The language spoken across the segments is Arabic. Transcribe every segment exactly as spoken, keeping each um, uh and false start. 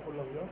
كله اليوم.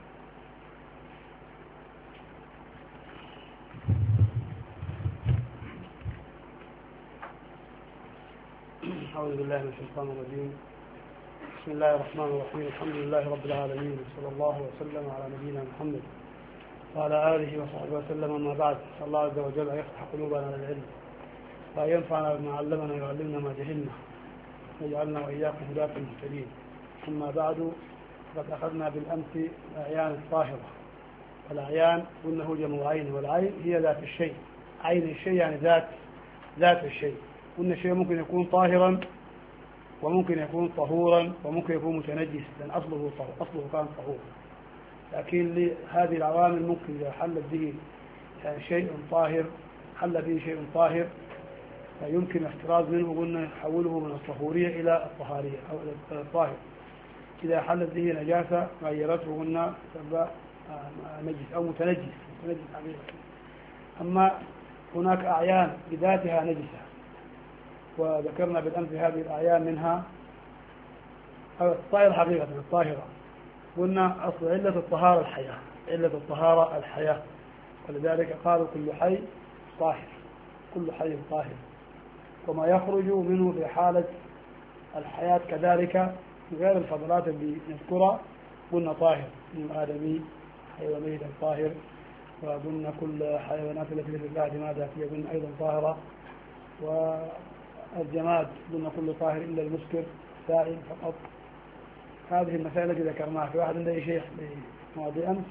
أعوذ بالله من الشيطان الرجيم. بسم الله الرحمن الرحيم. الحمد لله رب العالمين، وصلى الله وسلم على نبينا محمد وعلى آله وصحبه وسلم. أما بعد، نسأل الله عز وجل أن يفتح قلوبنا للعلم وأن ينفعنا بما علمنا ويعلمنا ما جهلنا ويجعلنا وإياكم هداة مهتدين. أما بعد، فقد أخذنا بالأمس الأعيان الطاهرة. والأعيان قلنا هو جمع عين، والعين هي ذات الشيء. عين الشيء يعني ذات ذات الشيء. قلنا الشيء ممكن يكون طاهرا وممكن يكون طهورا وممكن يكون متنجس، لأن أصله طهور، أصله كان طهور. لكن لهذه العوامل ممكن إذا حلت به يعني شيء طاهر حل به شيء طاهر فيمكن الاحتراز منه، قلنا نحوله من الطهورية إلى الطهارية أو إلى الطاهر. إذا حلت به نجاسة غيرته قلنا تبقى نجس أو متنجس متنجس حقيقة. أما هناك أعيان بذاتها نجسة، وذكرنا بالأمس هذه الأعيان منها الطاهرة حقيقة الطاهرة. قلنا أصل علة الطهارة الحياة، علة الطهارة الحياة، ولذلك قالوا كل حي طاهر، كل حي طاهر، وما يخرج منه في حالة الحياة كذلك غير الفضلات اللي نذكرها قلنا طاهر، من آدمي حيوانية طاهر، وقلنا كل حيوانات التي في الله دماء ذاتية قلنا أيضا طاهرة، والجماد قلنا كل طاهر إلا المسكر سائل فقط. هذه المسائل التي ذكرناها. في واحد عنده شيء لمواضيع أمس.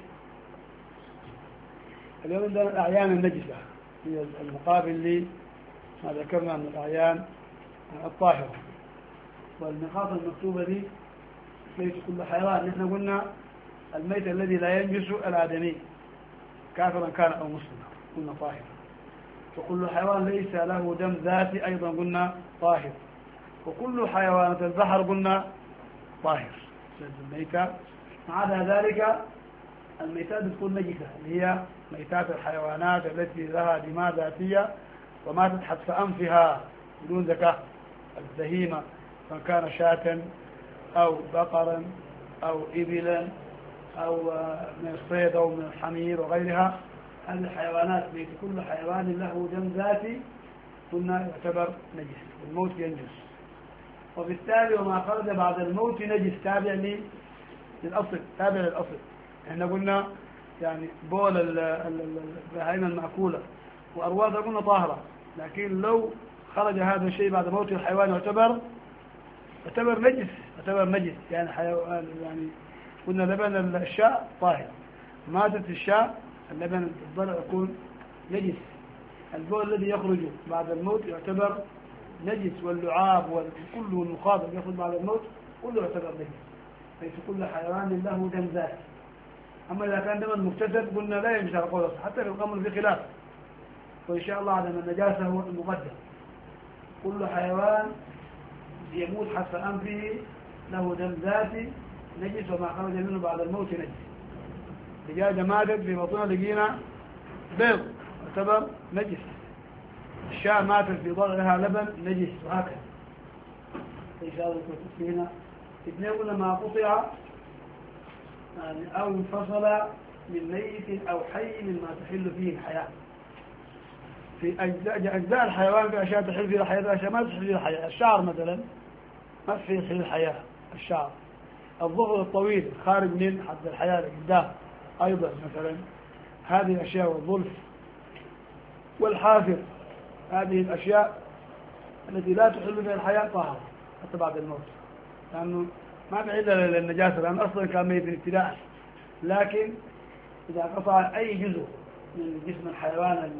اليوم عندنا الأعيان النجسة هي المقابل لما ذكرنا من الأعيان الطاهرة. والنقاط المكتوبة دي ليس كل حيوان. نحن قلنا الميت الذي لا ينجس الآدمي كافرا كان أو مسلما قلنا طاهر. وكل حيوان ليس له دم ذاتي أيضا قلنا طاهر. وكل حيوانات البحر قلنا طاهر. الميتة ما عدا ذلك الميتات تكون نجسة، اللي هي ميتات الحيوانات التي لها دماء ذاتية وماتت حتف أنفها بدون زكاة. البهيمة سواء كان شاة أو بقرا أو إبلا أو من الصيد أو من الحمير وغيرها، هذه الحيوانات ميت كل حيوان له دم ذاتي قلنا يعتبر نجس والموت ينجس. وبالتالي وما خرج بعد الموت نجس تابع للأصل، تابع للأصل. احنا قلنا يعني بول البهائم المأكولة وأرواثها قلنا طاهرة، لكن لو خرج هذا الشيء بعد موت الحيوان يعتبر يعتبر نجس، يعتبر نجس يعني حيوان. يعني قلنا لبن الشاء طاهر، ماتت الشاء اللبن الضلع يكون نجس. البول الذي يخرج بعد الموت يعتبر نجس، واللعاب والكل والمخاض يخرج بعد الموت كله يعتبر نجس. ليس كل حيوان له دم ذاتي. أما إذا كان دما مكتسب قلنا لا ينجس على قول حتى في القمر في خلاف، وإن شاء الله عدم النجاسة هو المقدم. كل حيوان يموت حتف أنفه له دم ذاتي نجس، وما خرج منه بعد الموت نجس. دجاجة ماتت في بطنها لقينا بيض يعتبر نجس. الشاة ماتت في ضلعها لبن نجس، وهكذا. إن شاء الله هنا اثنين قلنا ما قطع يعني أو انفصل من ميت أو حي مما تحل فيه الحياة. في أجزاء, أجزاء الحيوان في أشياء تحل فيه الحياة، أشياء ما تحل فيه الحياة. الشعر مثلا ما في فيه الحياة، الشعر. الظهر الطويل خارج من حد الحياة القدام أيضا مثلا، هذه الأشياء. والظلف والحافر، هذه الأشياء التي لا تحل فيها الحياة طاهرة حتى بعد الموت، لأنه ما في علة للنجاسة، لأن أصلا كان ميت ابتداء. لكن إذا قطع أي جزء من جسم الحيوان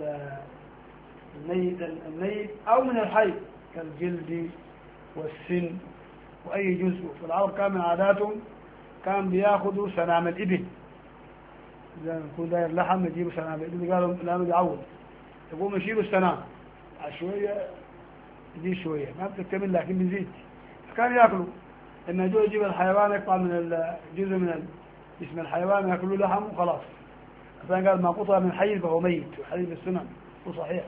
الميت الميت أو من الحي كالجلد والسن وأي جزء، والعرب كان من عاداتهم كان بياخذوا سنام الإبل، إذا يكون داير لحم يجيبوا سنام الإبل، قالوا لا نتعود، يقوموا يشيلوا السنام شوية يزيد شوية، ما بتكتمل لكن بيزيد. فكان يأكلوا إن جو يجيب الحيوان يقطع من الجزء من جسم الحيوان يأكلوا لحم وخلاص. فقال قال ما قطع من حي فهو ميت، وحديث السنن وصحيح.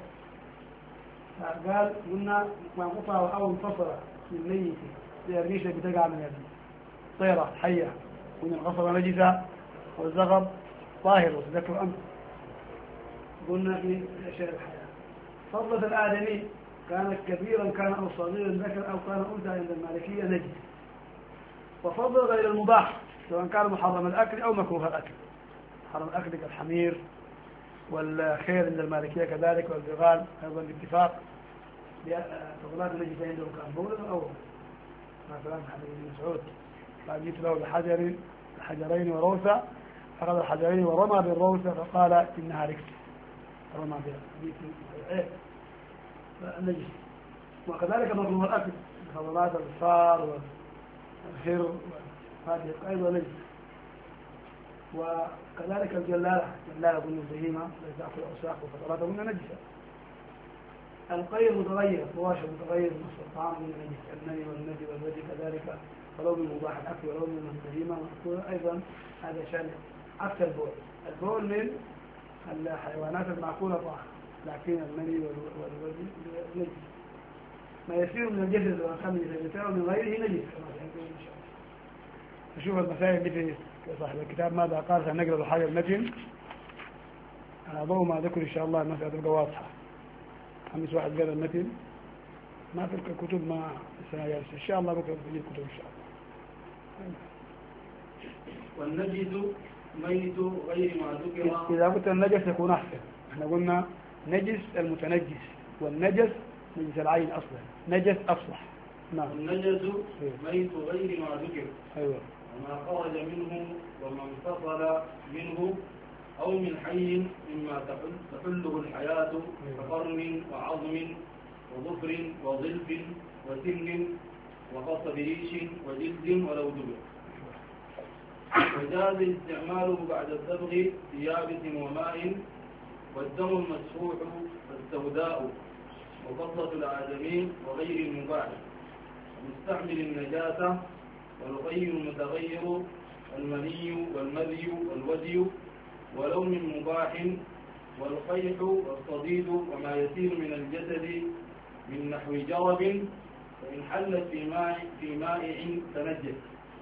قال قلنا ما قطع أو انفصل من ميت زي الريشة بتقع من الطيرة حية ومن القصبة نجسة والزغب طاهر وتذكر أمر قلنا في أشياء الحياة. فضلة الآدمي كانت كبيرا كان أو صغيرا ذكر أو كان أنثى عند المالكية نجس. وفضل غير المباح سواء كان محرم الأكل أو مكروه الأكل. محرم الأكل كالحمير والخيل عند المالكية كذلك والبغال أيضا باتفاق فضلات النجسة عندهم كان بولا أو مثلا حديث ابن مسعود قال جئت له بحجر بحجرين وروثة أخذ الحجرين ورمى بالروثة فقال إنها ركس رمى بها النجس. وكذلك مكروه الأكل فضلات الفار والخير هذه أيضا نجس. وكذلك الجلالة جلالة قلنا البهيمة التي تأكل أوساخ وفضلاتها قلنا نجسة. القير متغير مواشر متغير من الطعام من النجس المني والنجي والودي كذلك ولو من مباح الأكل ولو من البهيمة مأكولة أيضا هذا شأن عكس البول. البول من الحيوانات المأكولة طاهر لكن المني والودي نجس. ما يصير من الجسد والخمر فيصير من غيره نجس كما سيكون إن شاء الله. نشوف المسائل اللي في صاحب الكتاب ماذا قال سنقرأ الحاجة النجم على ضوء ما ذكر إن شاء الله المسألة تبقى واضحة. خمس واحد قرأ المتن ما تلك الكتب ما السنة جالسة إن شاء الله بكرة تجي الكتب إن شاء الله. والنجس ميت غير ما ذكر. إذا قلت النجس يكون أحسن. احنا قلنا نجس المتنجس والنجس نجس العين أصلا نجس أفصح. نعم. النجس ميت غير ما ذكر. أيوة. وما خرج منه وما انفصل منه أو من حي مما تحله الحياة كقرن وعظم وظفر وظلف وسن وقصب ريش وجلد ولو دبر. وجاز استعماله بعد الصبغ في يابس وماء والدم المسفوح والسوداء وفضة الآدمي وغير المباح مستعمل النجاسة والغير المتغير المني والمذي والودي ولو من مباح والقيح والصديد وما يسير من الجسد من نحو جرب فإن حلت في ماء في مائع تنجس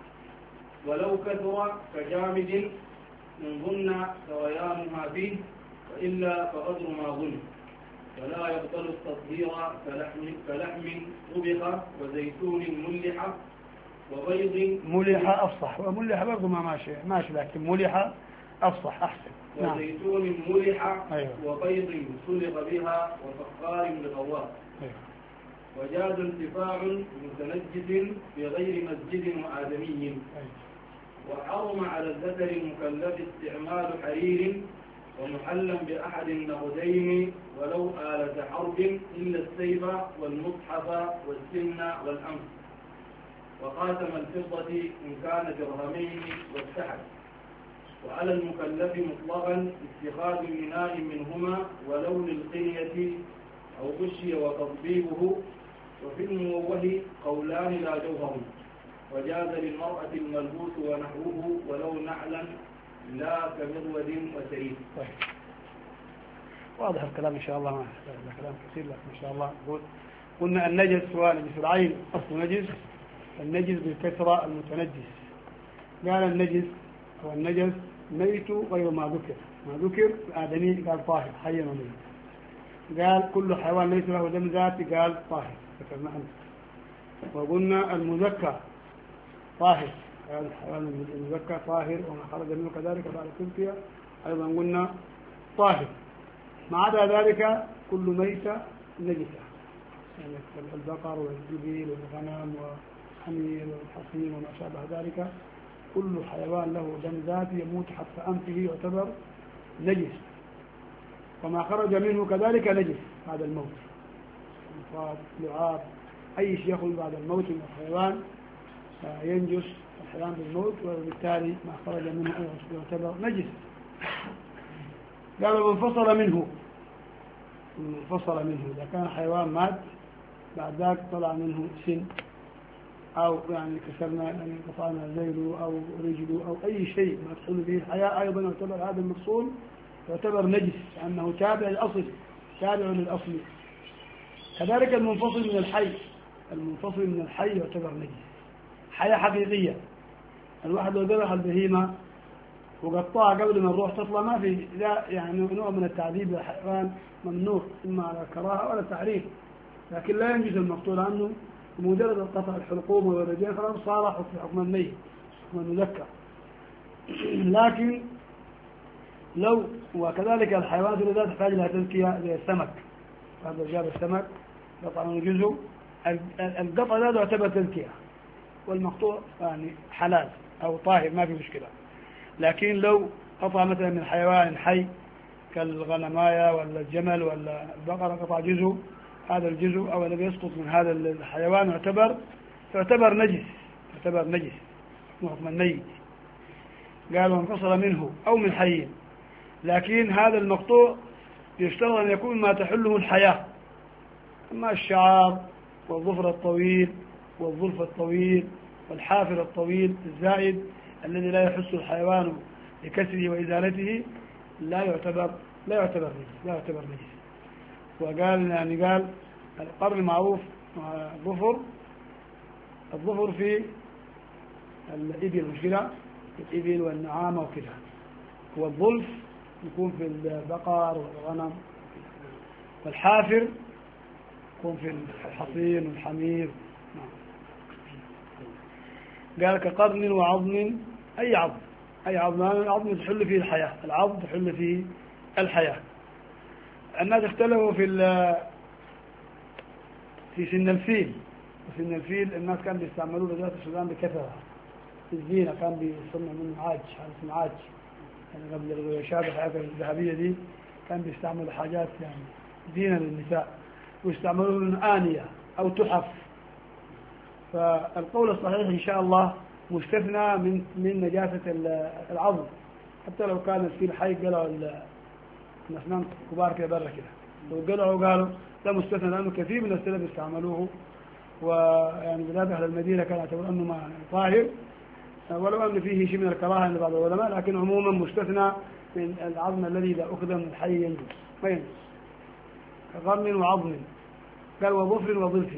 ولو كثر كجامد إن ظن سريانها فيه وإلا فقدر ما ظن ولا يبطل التطهير كلحم كلحم طبخ وزيتون ملح وبيض ملح أفصح وملح برضه ما ماشي ماشي لكن ملح أفصح أحسن. وزيتون ملح. أيوه. وبيض سلق بها وفقار لغواص. أيوه. وجاز انتفاع متنجس في غير مسجد وآدمي. أيوه. وحرم على الذكر المكلف استعمال حرير ومحلا بأحد النقدين ولو آلة حرب إلا السيف والمصحف والسن والأنف وخاتم الفضة إن كان درهمين والسحر. وعلى المكلف مطلقا اتخاذ إناء منهما ولو للقنية أو غشي وتطبيبه. وفي الموه قولان لا جوهر. وجاز للمرأة الملبوس ونحوه ولو نعلا لا كمرود وسريد. طيب. واضح الكلام إن شاء الله ما كلام كثير لكن إن شاء الله نقول قلنا النجس سواء نجس العين أصل نجس النجس بالكثرة المتنجس. قال النجس هو النجس ميت غير ما ذكر ما ذكر الآدمي قال طاهر حي وميت. قال كل حيوان ليس له دم ذاتي قال طاهر ذكرنا أنت. وقلنا المذكر طاهر قال الحيوان المذكر طاهر وما خرج منه كذلك بعد التزكية أيضا قلنا طاهر. ما عدا ذلك كل ميتة نجسة يعني البقر والجبيل والغنم والحمير والحصير وما شابه ذلك كل حيوان له دم ذاتي يموت حتى أنفه يعتبر نجس. وما خرج منه كذلك نجس بعد الموت مصاب لعاب أي شيء يخرج بعد الموت من الحيوان ينجس الحيوان بالموت وبالتالي ما خرج منه يعتبر نجس. قال منفصل منه منفصل منه إذا كان حيوان مات بعد ذلك طلع منه سن أو يعني كسرنا يعني قطعنا ذيله أو رجله أو أي شيء ما تحل به الحياة أيضا يعتبر هذا المفصول يعتبر نجس لأنه تابع الأصل تابع للأصل. كذلك المنفصل من الحي المنفصل من الحي يعتبر نجس حياة حقيقية. الواحد لو ذبح البهيمة وقطعها قبل ما نروح تطلع ما في لا يعني نوع من التعذيب للحيوان ممنوع إما على الكراهة ولا التحريم، لكن لا ينجز المقتول عنه بمجرد قطع الحلقوم والرجلين خلاص صار حكم الميت حكم المذكر. لكن لو وكذلك الحيوانات التي لا تحتاج إلى تزكية زي السمك، هذا جاب السمك قطع من جزء، القطع هذا يعتبر تزكية والمقطوع يعني حلال أو طاهر ما في مشكلة. لكن لو قطع مثلا من حيوان حي كالغنماية ولا الجمل ولا البقرة قطع جزء، هذا الجزء أو الذي يسقط من هذا الحيوان يعتبر يعتبر نجس يعتبر نجس حكم الميت. قالوا انفصل منه أو من حي، لكن هذا المقطوع يشترط أن يكون ما تحله الحياة، أما الشعر والظفر الطويل والظلف الطويل والحافر الطويل الزائد الذي لا يحس الحيوان بكسره وإزالته لا يعتبر لا يعتبر نجس لا يعتبر نجس. وقال يعني قال القرن المعروف الظفر الظفر في الإبل مش كده، الإبل والنعامة وكده، والظلف يكون في البقر والغنم، والحافر يكون في الحصين والحمير. قال كقرن وعظم، أي عظم أي عظم العظم تحل فيه الحياة، العظم تحل فيه الحياة. الناس اختلفوا في في سن الفيل، وسن الفيل الناس كانوا بيستعملوه بذات السودان بكثرة في الزينة، كان بيصنع من عاج حاجة اسمها عاج يعني قبل الغياشات الحياة الذهبية دي كان بيستعملوا حاجات يعني زينة للنساء، ويستعملوه من آنية أو تحف. فالقول الصحيح إن شاء الله مستثنى من من نجاسة العظم، حتى لو كان الفيل حي قلعوا الأسنان كبار كده برا كده، لو قلعوا قالوا لا مستثنى، لأنه كثير من السلف استعملوه، ويعني بلاد أهل المدينة كان يعتبر أنه ما طاهر، ولو أن فيه شيء من الكراهة عند بعض العلماء، لكن عموما مستثنى من العظم الذي إذا أخذ من الحي ينجس ما ينجس. كقرن وعظم قال وظفر وظلف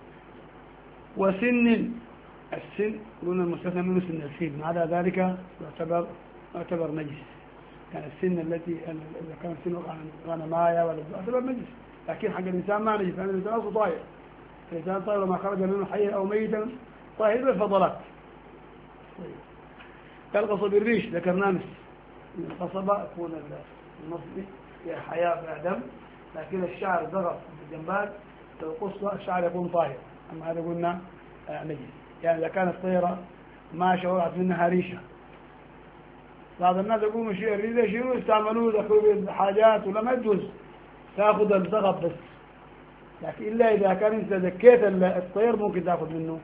وسن، السن قلنا المستثنى منه سن الفيل، ما عدا ذلك يعتبر يعتبر نجس. كان السن التي إذا كان سن غنماية ولا يعتبر نجس، لكن حق الإنسان ما نجس، لأن الإنسان أصله طاهر، الإنسان طاهر وما خرج منه حيا أو ميتا طاهر بالفضلات. كالقصب الريش ذكرناه من القصبة يكون النصبي فيها حياة فيها دم، لكن الشعر ضغط بالجنبات لو قصة الشعر يكون طاهر، أما هذا قلنا نجس. يعني إذا كانت طيرة ما شورعت منها ريشة، بعض الناس يقولوا مشي الريشة شنو يستعملوه دخلوا حاجات ولا ما يجوز تأخذ الزغب بس، لكن إلا إذا كان أنت ذكيت الطير ممكن تأخذ منه.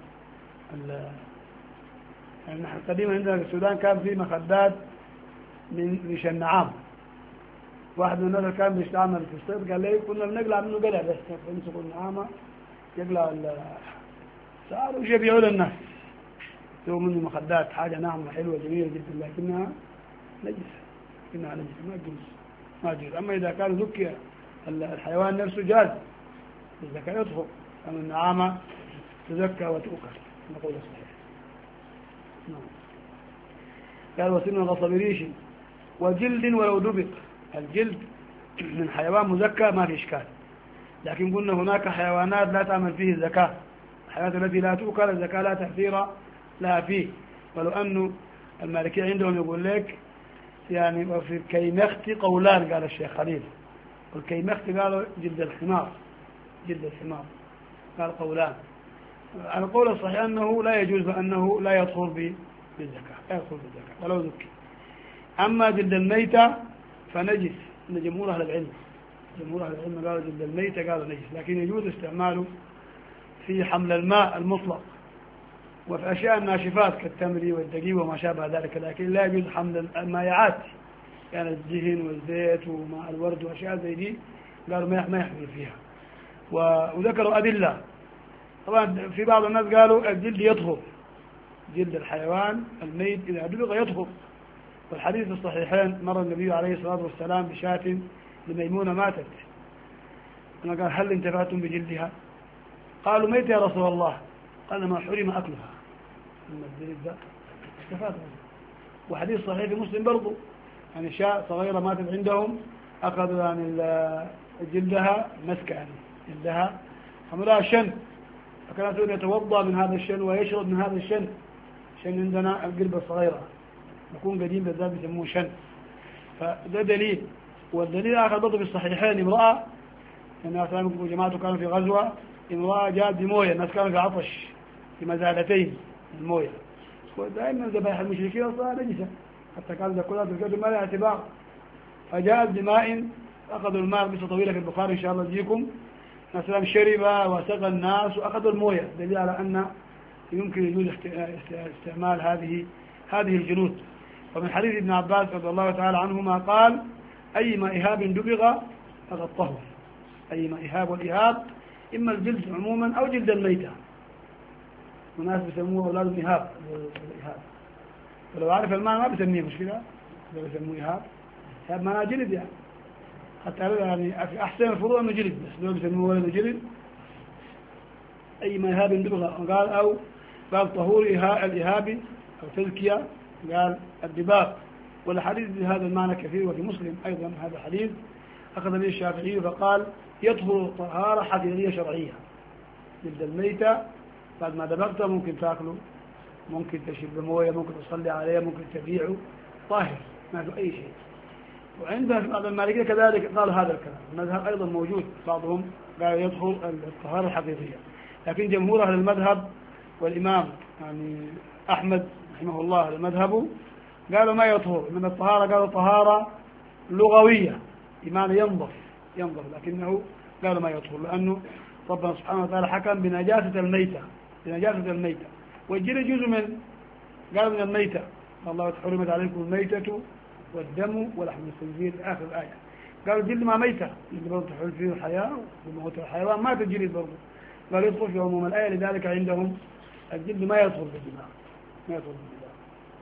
يعني نحن قديما عندنا في السودان كان في مخدات من ريش النعام، واحد من الناس كان بيستعمل في الصيد قال لي كنا بنقلع منه قلع بس بنمسك النعامة يقلع السعر وش يبيعوا للناس، يسووا منه مخدات حاجة ناعمة حلوة جميلة جدا، لكنها نجسة لكنها نجسة ما تجوز ما تجوز. أما إذا كان ذكي الحيوان نفسه جاز الزكاة يدخل، أما النعامة تزكى وتؤكل نقول الصحيح. نعم. قال وسن غصب ريش وجلد ولو دبق، الجلد من حيوان مزكى ما في إشكال، لكن قلنا هناك حيوانات لا تعمل فيه الزكاة، الحيوانات التي لا تؤكل الزكاة لا تأثير لها فيه. ولو أنه المالكية عندهم يقول لك يعني وفي الكيمخت قولان، قال الشيخ خليل، والكيمخت قالوا جلد الحمار جلد الحمار قال قولان. القول الصحيح أنه لا يجوز، أنه لا يدخل بالزكاة لا يدخل بالزكاة ولو ذكي. أما جلد الميتة فنجس، إن جمهور أهل العلم جمهور أهل العلم قالوا جلد الميتة قالوا نجس، لكن يجوز استعماله في حمل الماء المطلق وفي أشياء الناشفات كالتمر والدقيق وما شابه ذلك، لكن لا يجوز حمل المائعات يعني الدهن والزيت وماء الورد وأشياء زي دي قالوا ما يحمل فيها. وذكروا أدلة، طبعا في بعض الناس قالوا الجلد يطهر، جلد الحيوان الميت إذا دبغ يطهر، والحديث الصحيحين مر النبي عليه الصلاة والسلام بشاة لميمونة ماتت، قال هل انتفعتم بجلدها؟ قالوا ميت يا رسول الله، قال ما حرم أكلها، أما الجلد ده استفاد منه وحديث صحيح في مسلم برضو، يعني شاة صغيرة ماتت عندهم أخذوا يعني جلدها مسكة، يعني جلدها عملها شن، فكان يقول يتوضأ من هذا الشن ويشرب من هذا الشن. شن عندنا القربة الصغيرة يكون قديم بالذات يسموه شن، فده دليل. والدليل آخر برضه في الصحيحين، امرأة الناس جماعته كانوا في غزوة، امرأة جاءت بموية، الناس كانوا في عطش في مزادتين الموية، ودائما ذبائح المشركين أصلا نجسة حتى كانوا يقولون تلقوا ما لها اعتبار، فجاءت بماء، أخذوا الماء قصة طويلة في البخاري إن شاء الله تجيكم، مثلا شرب وسقى الناس وأخذوا الموية، دليل على أن يمكن يجوز استعمال هذه هذه الجلود. ومن حديث ابن عباس رضي الله تعالى عنهما قال: أيما إهاب دبغ فقد طهر. أيما إهاب، والإهاب إما الجلد عموما أو جلد الميتة، وناس بيسموه أولاد الإهاب الإهاب، ولو عارف المعنى ما بيسميه مشكلة، لو بيسموه إهاب، إهاب معناه جلد يعني، حتى يعني أحسن الفروع أنه جلد، بس لو بيسموه ولد جلد. أيما إهاب دبغ قال، أو قال طهور الإهاب أو تزكية، قال الدباغ. والحديث بهذا المعنى كثير، وفي مسلم أيضا هذا الحديث أخذ به الشافعي فقال: يطهر طهارة حقيقية شرعية. جلد الميتة بعد ما دبغته ممكن تأكله، ممكن تشرب مويه، ممكن تصلي عليه، ممكن تبيعه، طاهر ما في أي شيء. وعندنا في بعض المالكية كذلك قال هذا الكلام، المذهب أيضا موجود، بعضهم قال يطهر الطهارة الحقيقية، لكن جمهور أهل المذهب والإمام يعني أحمد رحمه الله المذهب قالوا ما يطهر من الطهارة، قالوا طهارة لغوية بمعنى ينظف ينظف، لكنه قالوا ما يطهر، لأنه ربنا سبحانه وتعالى حكم بنجاسة الميتة بنجاسة الميتة، والجلد جزء من قالوا من الميتة، الله حرمت عليكم الميتة والدم ولحم الخنزير آخر الآية. قالوا الجلد ما ميتة، الجلد برضه تحول فيه الحياة وموت الحيوان، مات الجلد برضه، قالوا يدخل في عموم الآية، لذلك عندهم الجلد ما يدخل في الدماغ ما يدخل في الدماغ.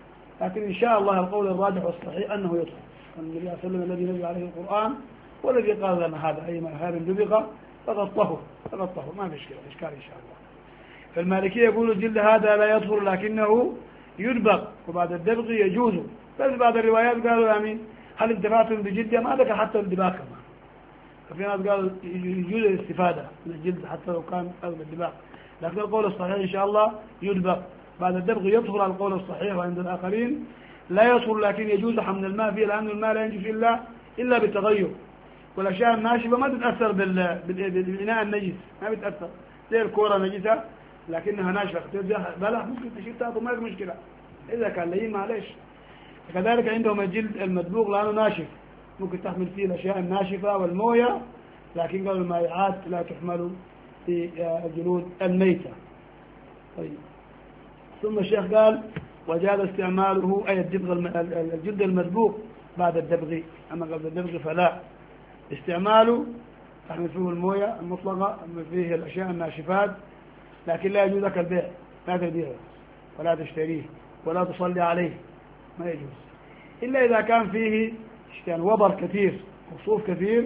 لكن إن شاء الله القول الراجح والصحيح أنه يدخل. النبي صلى الله عليه وسلم الذي نزل عليه القرآن والذي قال لنا هذا: أيما هذا دبغ فقد طهر فقد طهر، ما في إشكال إشكال إن شاء الله. فالمالكية يقول الجلد هذا لا يطهر لكنه يدبغ، وبعد الدبغ يجوز. بس بعض الروايات قالوا يعني هل انتفعتم بجلدها؟ ما ذكر حتى الدباغ كمان. ففي ناس قالوا يجوز الاستفادة من الجلد حتى لو كان أغلب الدباغ، لكن القول الصحيح إن شاء الله يدبغ بعد الدبغ يطهر على القول الصحيح. وعند الآخرين لا يطهر لكن يجوز حمل الماء فيه، لأن الماء لا ينجس إلا إلا بالتغير، والأشياء الناشفة ما تتأثر بال... بالإناء النجس، ما بتأثر زي الكورة نجسة لكنها ناشفة بلح ممكن تشيل تاكل ما في مشكلة، إذا كان لين معلش. كذلك عندهم الجلد المدبوغ لأنه ناشف، ممكن تحمل فيه الأشياء الناشفة والموية، لكن قالوا المائعات لا تحمل في الجلود الميتة. طيب، ثم الشيخ قال: وجاز استعماله أي الدبغ الجلد المدبوغ بعد الدبغ، أما قبل الدبغ فلا. استعماله تحمل فيه الموية المطلقة، تحمل فيه الأشياء الناشفات، لكن لا يجوز لك البيع، لا تبيعه ولا تشتريه ولا تصلي عليه، ما يجوز إلا إذا كان فيه يعني وبر كثير وصوف كثير،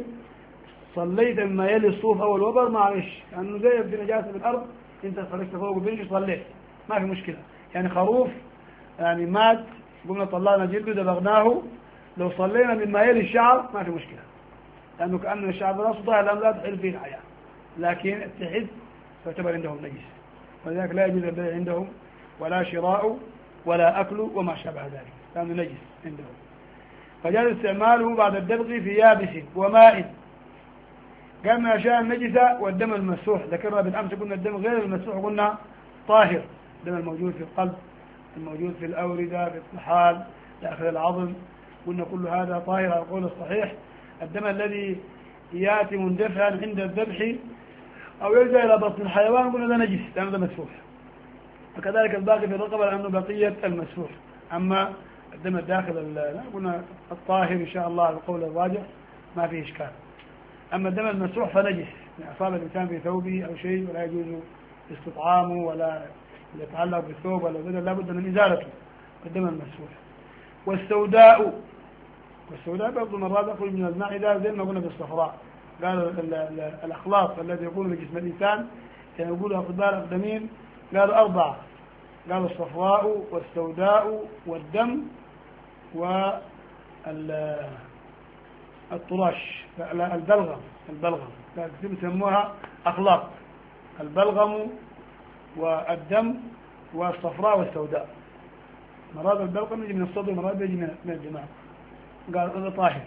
صليت مما يلي الصوف أو الوبر معلش، لأنه زي في نجاسة بالأرض أنت خرجت فوق وبنش صليت ما في مشكلة. يعني خروف يعني مات قمنا طلعنا جلده دبغناه، لو صلينا مما يلي الشعر ما في مشكلة، لأنه كأن الشعر براسه طاهر لأنه لا تحل فيه الحياة، لكن التحد تعتبر عندهم نجس، ولذلك لا يجوز البيع عندهم ولا شراء ولا أكل وما شابه ذلك، لأنه نجس عندهم. فجاز استعماله بعد الدبغ في يابس وماء. قال من الأشياء النجسة والدم المسوح، ذكرنا بالأمس قلنا الدم غير المسوح قلنا طاهر، الدم الموجود في القلب، الموجود في الأوردة، في الطحال، داخل العظم، قلنا كل هذا طاهر على القول الصحيح. الدم الذي يأتي مندفعا عند الذبح أو يرجع إلى بطن الحيوان قلنا ده نجس لأنه ده مسفوح، وكذلك الباقي في الرقبة لأنه بقية المسفوح. أما الدم الداخل قلنا الطاهر إن شاء الله على القول الراجح ما فيه إشكال. أما الدم المسفوح فنجس، يعني أصاب الإنسان في ثوبه أو شيء ولا يجوز استطعامه ولا يتعلق بالثوب ولا بدل، لا بد من إزالته الدم المسفوح. والسوداء والسوداء برضو مرات يخرج من المعدة زي ما قلنا بالصفراء، قالوا الأخلاط الذي يكون في جسم الإنسان يعني يقولوا أطباء الأقدمين قالوا أربعة، قالوا الصفراء والسوداء والدم والطراش، لا البلغم، البلغم يسموها أخلاق، البلغم والدم والصفراء والسوداء. مراد البلغم يجي من الصدر ومراد يجي من الدماغ، قال هذا طاهر.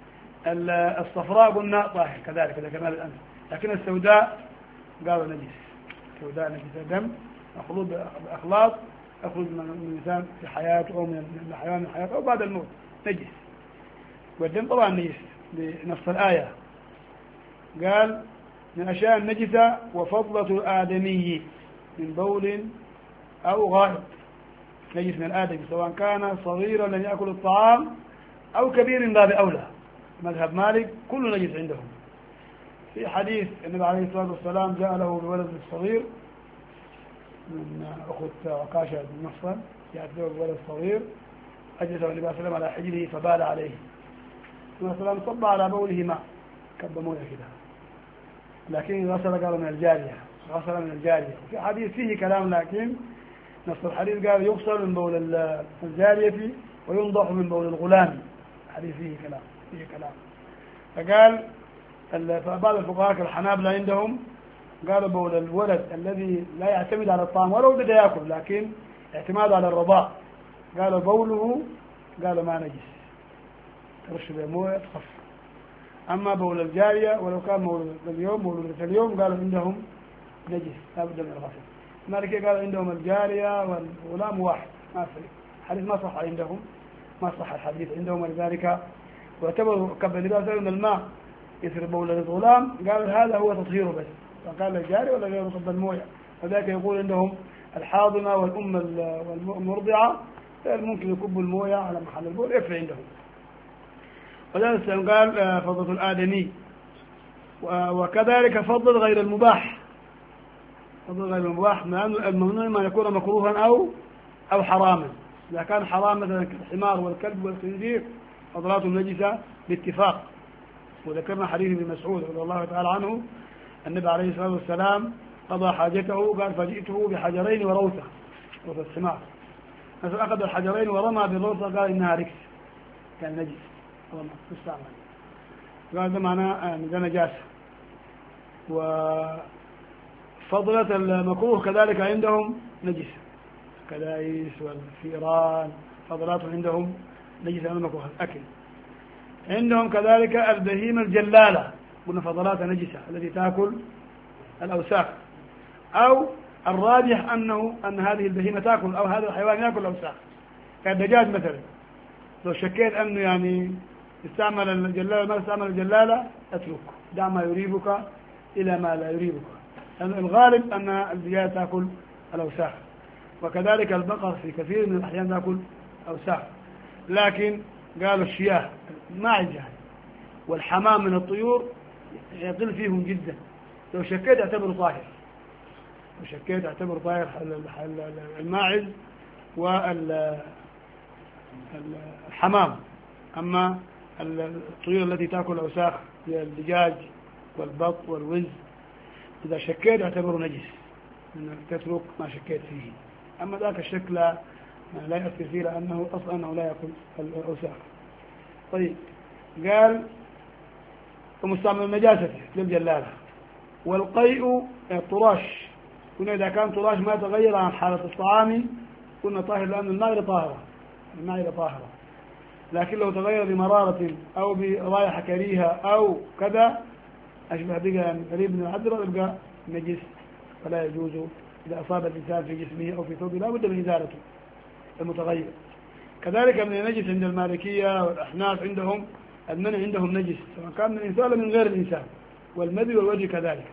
الصفراء قلنا طاهر كذلك إذا كمال الأنف، لكن السوداء قالوا نجس، السوداء نجس دم مخلوط بأخلاط يخرج من الإنسان في حياته أو من الحيوان من حياته أو بعد الموت نجس. والدم طبعا نجس بنص الآية، قال من الأشياء النجسة وفضلة الآدمي من بول أو غائط، نجس من الآدمي سواء كان صغيرا لم يأكل الطعام أو كبير من باب أولى. مذهب مالك كله نجس عندهم. في حديث النبي عليه الصلاة والسلام جاء له بولد صغير من أخت عكاشة بن محصن، جاءت له بولد صغير أجلسه النبي صلى الله عليه وسلم على حجره فبال عليه، النبي صلى الله عليه وسلم صب على بوله ماء كب مويه كده، لكن غسل قالوا من الجارية، غسل من الجارية. وفي حديث فيه كلام، لكن نص الحديث قال يغسل من بول الجارية وينضح من بول الغلام، الحديث فيه كلام، فيه كلام. فقال فبعض الفقهاء الحنابلة عندهم قالوا بول الولد الذي لا يعتمد على الطعام ولو بدا ياكل لكن اعتماد على الرضاع، قالوا بوله قالوا ما نجس، ترش بمويه تخف. اما بول الجاريه ولو كان مولود اليوم مولود اليوم قالوا عندهم نجس لا بد من الغسل. المالكيه قالوا عندهم الجاريه والغلام واحد ما في حديث ما صح عندهم، ما صح الحديث عندهم، ولذلك واعتبروا كب النبي صلى الله عليه وسلم الماء يسرب بول الغلام، قالوا هذا هو تطهيره بس، فقال الجاري ولا غيره صب المويه. وذلك يقول عندهم الحاضنه والام المرضعه ممكن يكبوا المويه على محل البول يكفي عندهم. وذلك قال فضلة الآدمي، وكذلك فضل غير المباح، فضل غير المباح مع أنه الممنوع ما يكون مكروها أو أو حراما. إذا كان حرام مثلا الحمار والكلب والخنزير فضلاتهم نجسة باتفاق. وذكرنا حديث ابن مسعود رضي الله تعالى عنه النبي عليه الصلاة والسلام قضى حاجته قال فجئته بحجرين وروثة، روثة الحمار، مثلا أخذ الحجرين ورمى بالروثة قال إنها ركس كان نجس رمى تستعمل، قال ده معناه ده نجاسة. وفضلة المكروه كذلك عندهم نجسة، كدائس والفئران فضلاتهم عندهم نجسة من المكروه الأكل. عندهم كذلك البهيمة الجلالة قلنا فضلاتها نجسة التي تأكل الأوساخ، أو الراجح أنه أن هذه البهيمة تأكل أو هذا الحيوان يأكل الأوساخ كالدجاج مثلا. لو شكيت أنه يعني استعمل الجلالة ما استعمل الجلالة اترك، دع ما يريبك إلى ما لا يريبك، لأن الغالب أن الدجاج تأكل الأوساخ، وكذلك البقر في كثير من الأحيان تأكل أوساخ. لكن قالوا الشياه ماعزة والحمام من الطيور يقل فيهم جدا، لو شكيت اعتبره طاهر، لو شكيت اعتبره طاهر الماعز والحمام. أما الطيور التي تأكل أوساخ هي الدجاج والبط والوز، إذا شكيت اعتبره نجس أنك تترك ما شكيت فيه. أما ذاك الشك لا لا يأثر فيه لأنه أصلا أنه لا يأكل الأوساخ. طيب قال ومستعمل النجاسة للجلالة. والقيء الطراش، قلنا إذا كان طراش ما تغير عن حالة الطعام قلنا طاهر لأن الماء طاهرة، الماء طاهرة، لكن لو تغير بمرارة أو برائحة كريهة أو كذا أشبه بها قريب من العذرة يبقى نجس، فلا يجوز إذا أصاب الإنسان في جسمه أو في ثوبه لا بد من إزالته المتغير. كذلك من النجس عند المالكية والأحناف عندهم المنع عندهم نجس سواء كان من الإنسان ولا من غير الإنسان، والمذي والوجه كذلك.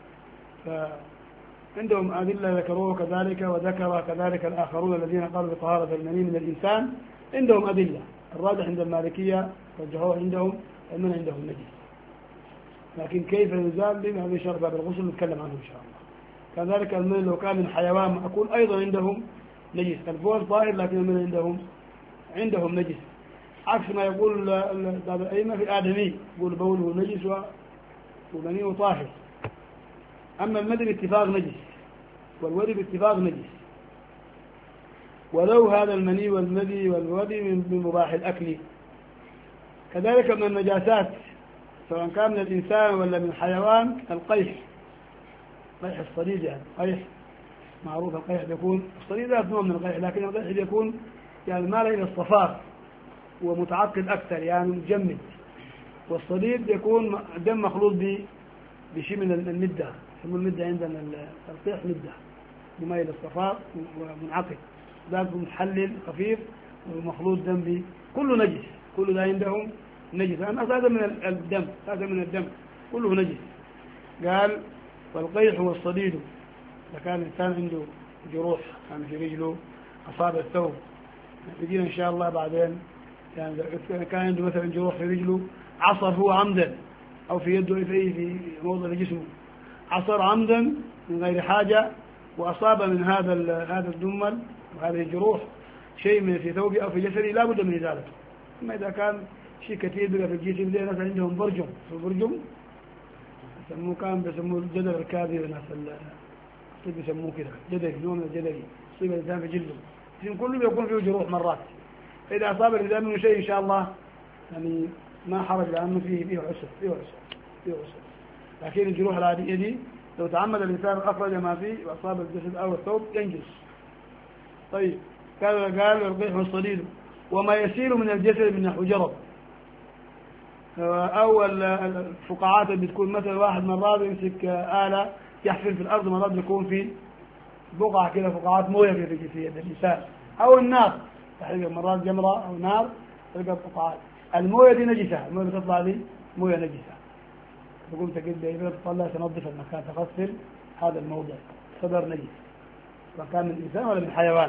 فعندهم أدلة ذكروه كذلك، وذكر كذلك الآخرون الذين قالوا بطهارة المني من الإنسان عندهم أدلة. الراجح عند المالكية رجحوه عندهم المنع عندهم نجس، لكن كيف يزال به هذا شرط باب الغسل نتكلم عنه إن شاء الله. كذلك المني لو كان من حيوان مأكول أيضا عندهم نجس، البول طاهر لكن المني عندهم عندهم نجس، عكس ما يقول بعض الأئمة في الآدمي يقول بوله نجس ومنيه طاهر. أما المدي باتفاق نجس والودي باتفاق نجس. ولو هذا المني والمذي والودي من مباح الأكل. كذلك من النجاسات سواء كان من الإنسان ولا من الحيوان القيح، قيح الصديد، يعني قيح معروف القيح بيكون الصديد لا نوع من القيح، لكن القيح بيكون يعني مال إلى الصفار ومتعقد أكثر يعني مجمد، والصديد يكون دم مخلوط بشيء من المدة، يسموه المدة عندنا القيح مدة بميل الصفار ومنعقد، ذاك محلل خفيف ومخلوط دم كله نجس، كله ده عندهم نجس، أما هذا من الدم، هذا من الدم كله نجس. قال والقيح والصديد إذا كان الإنسان عنده جروح كان في رجله أصاب الثوب، يجينا إن شاء الله بعدين، يعني إذا كان عنده مثلا جروح في رجله عصر هو عمدا أو في يده في في موضع جسمه عصر عمدا من غير حاجة وأصاب من هذا هذا الدمل وهذه الجروح شيء من في ثوبه أو في جسده لا بد من إزالته. أما إذا كان شيء كثير بقى في الجسم زي ناس عندهم برجم، البرجم يسموه كان بيسموه الجدل الركابي، وناس الطب يسموه كذا جدري، نوع من الجدري يصيب الإنسان في جلده، الجسم كله بيكون فيه جروح مرات، فإذا أصاب الإنسان منه شيء إن شاء الله يعني ما حرج لأنه فيه فيه عسر فيه عسر فيه عسر، لكن الجروح العادية دي لو تعمد الإنسان أخرج ما فيه وأصاب الجسد أو الثوب ينجس. طيب قال قال القيح والصديد وما يسيل من الجسد من نحو جرب، أو الفقاعات اللي بتكون مثلا واحد مرات يمسك آلة يحفر في الأرض، مرات بيكون في بقعة كده فقاعات موية في في يد الإنسان، أو النار تحرق مرات جمرة أو نار تلقى فقاعات، الموية دي نجسة، الموية بتطلع دي موية نجسة، تقوم تجد بإبرة تطلع تنظف المكان تغسل هذا الموضع صدر نجس سواء كان من إنسان ولا من حيوان.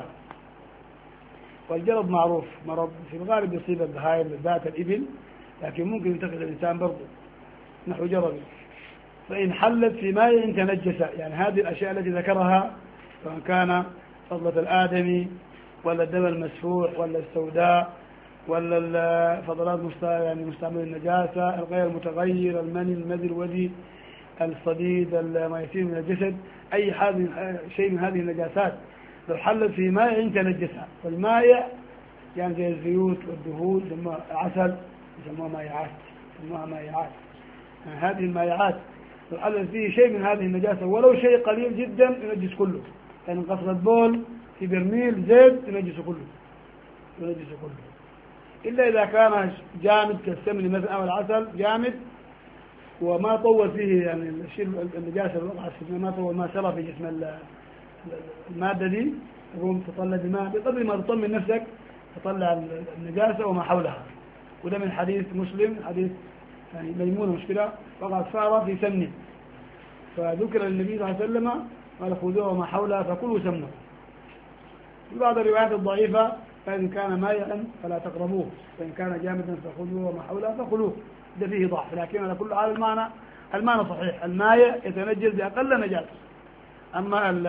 والجرب معروف مرض في الغالب يصيب البهائم بالذات الإبل، لكن ممكن ينتقل الإنسان برضه نحو جربه، فإن حلت في ماء تنجس، يعني هذه الأشياء التي ذكرها سواء كان فضلة الآدمي ولا الدم المسفوح ولا السوداء ولا الفضلات يعني مستعمل النجاسة، الغير المتغير، المني، المذي، الودي، الصديد، ما يسير من الجسد، أي هذه شيء من هذه النجاسات لو حلت في ماء تنجسها. والماء يعني زي الزيوت والدهون يسموها عسل، يسموها مائعات، يسموها مائعات، يعني هذه المائعات لو حلت فيه شيء من هذه النجاسة ولو شيء قليل جدا ينجس كله، يعني قصرة بول في برميل زيت ينجس كله ينجس كله، إلا إذا كان جامد كالسمن مثلا أو العسل جامد وما طول فيه يعني الشيء النجاسة الوقعة ما طول ما سرى في جسم المادة دي، تقوم تطلع دماء بقدر ما تطمن نفسك تطلع النجاسة وما حولها. وده من حديث مسلم حديث يعني ميمونة مشكلة وقعت فارة في سمن، فذكر للنبي صلى الله عليه وسلم قال خذوه وما حولها فكلوا سمنه. في بعض الروايات الضعيفة فإن كان مائعا فلا تقربوه، فإن كان جامدا فخذوه وما حولها فكلوه، ده فيه ضعف، لكن على كل حال المعنى المعنى صحيح، الماء يتنجس بأقل نجاسة. أما ال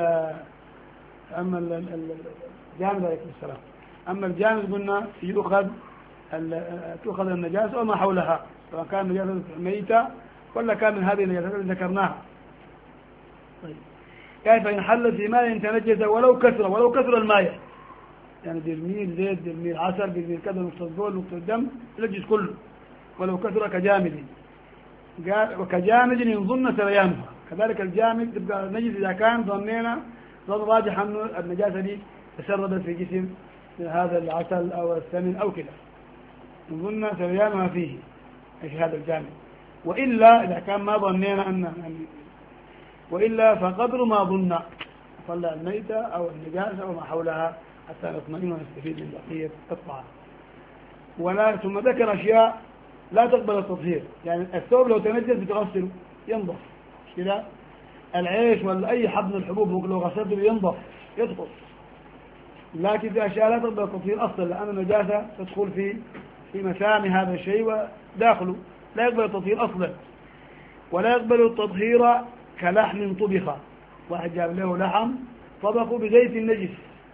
أما الجامد عليكم السلام، أما الجامد قلنا يؤخذ تؤخذ النجاسة وما حولها، سواء كان نجاسة ميتة ولا كان من هذه النجاسات التي ذكرناها. طيب كيف إن حل في ماء تنجس ولو كثر ولو كثر الماء، يعني برميل زيت برميل عسل برميل كذا نقطة بول نقطة دم ينجس كله ولو كثر كجامد، وكجامد يظن سريانها، كذلك الجامد تبقى نجس إذا كان ظنينا ظن راجح أنه النجاسة دي تسربت في جسم هذا العسل أو السمن أو كذا، نظن سريانها فيه أي هذا الجامد. وإلا إذا كان ما ظنينا أن وإلا فقدر ما ظن طلع الميتة أو النجاسة وما حولها حتى نطمئن ونستفيد من بقية الطعام. ولا ثم ذكر أشياء لا تقبل التطهير، يعني الثوب لو تنجس بتغسله ينضف مش كده، العيش ولا أي حب من الحبوب لو غسلته ينضف يدخل، لكن في أشياء لا تقبل التطهير أصلا لأن النجاسة تدخل في في مسام هذا الشيء وداخله لا يقبل التطهير أصلا. ولا يقبل التطهير كلحم طبخ، واحد جاب له لحم طبخه بزيت النجس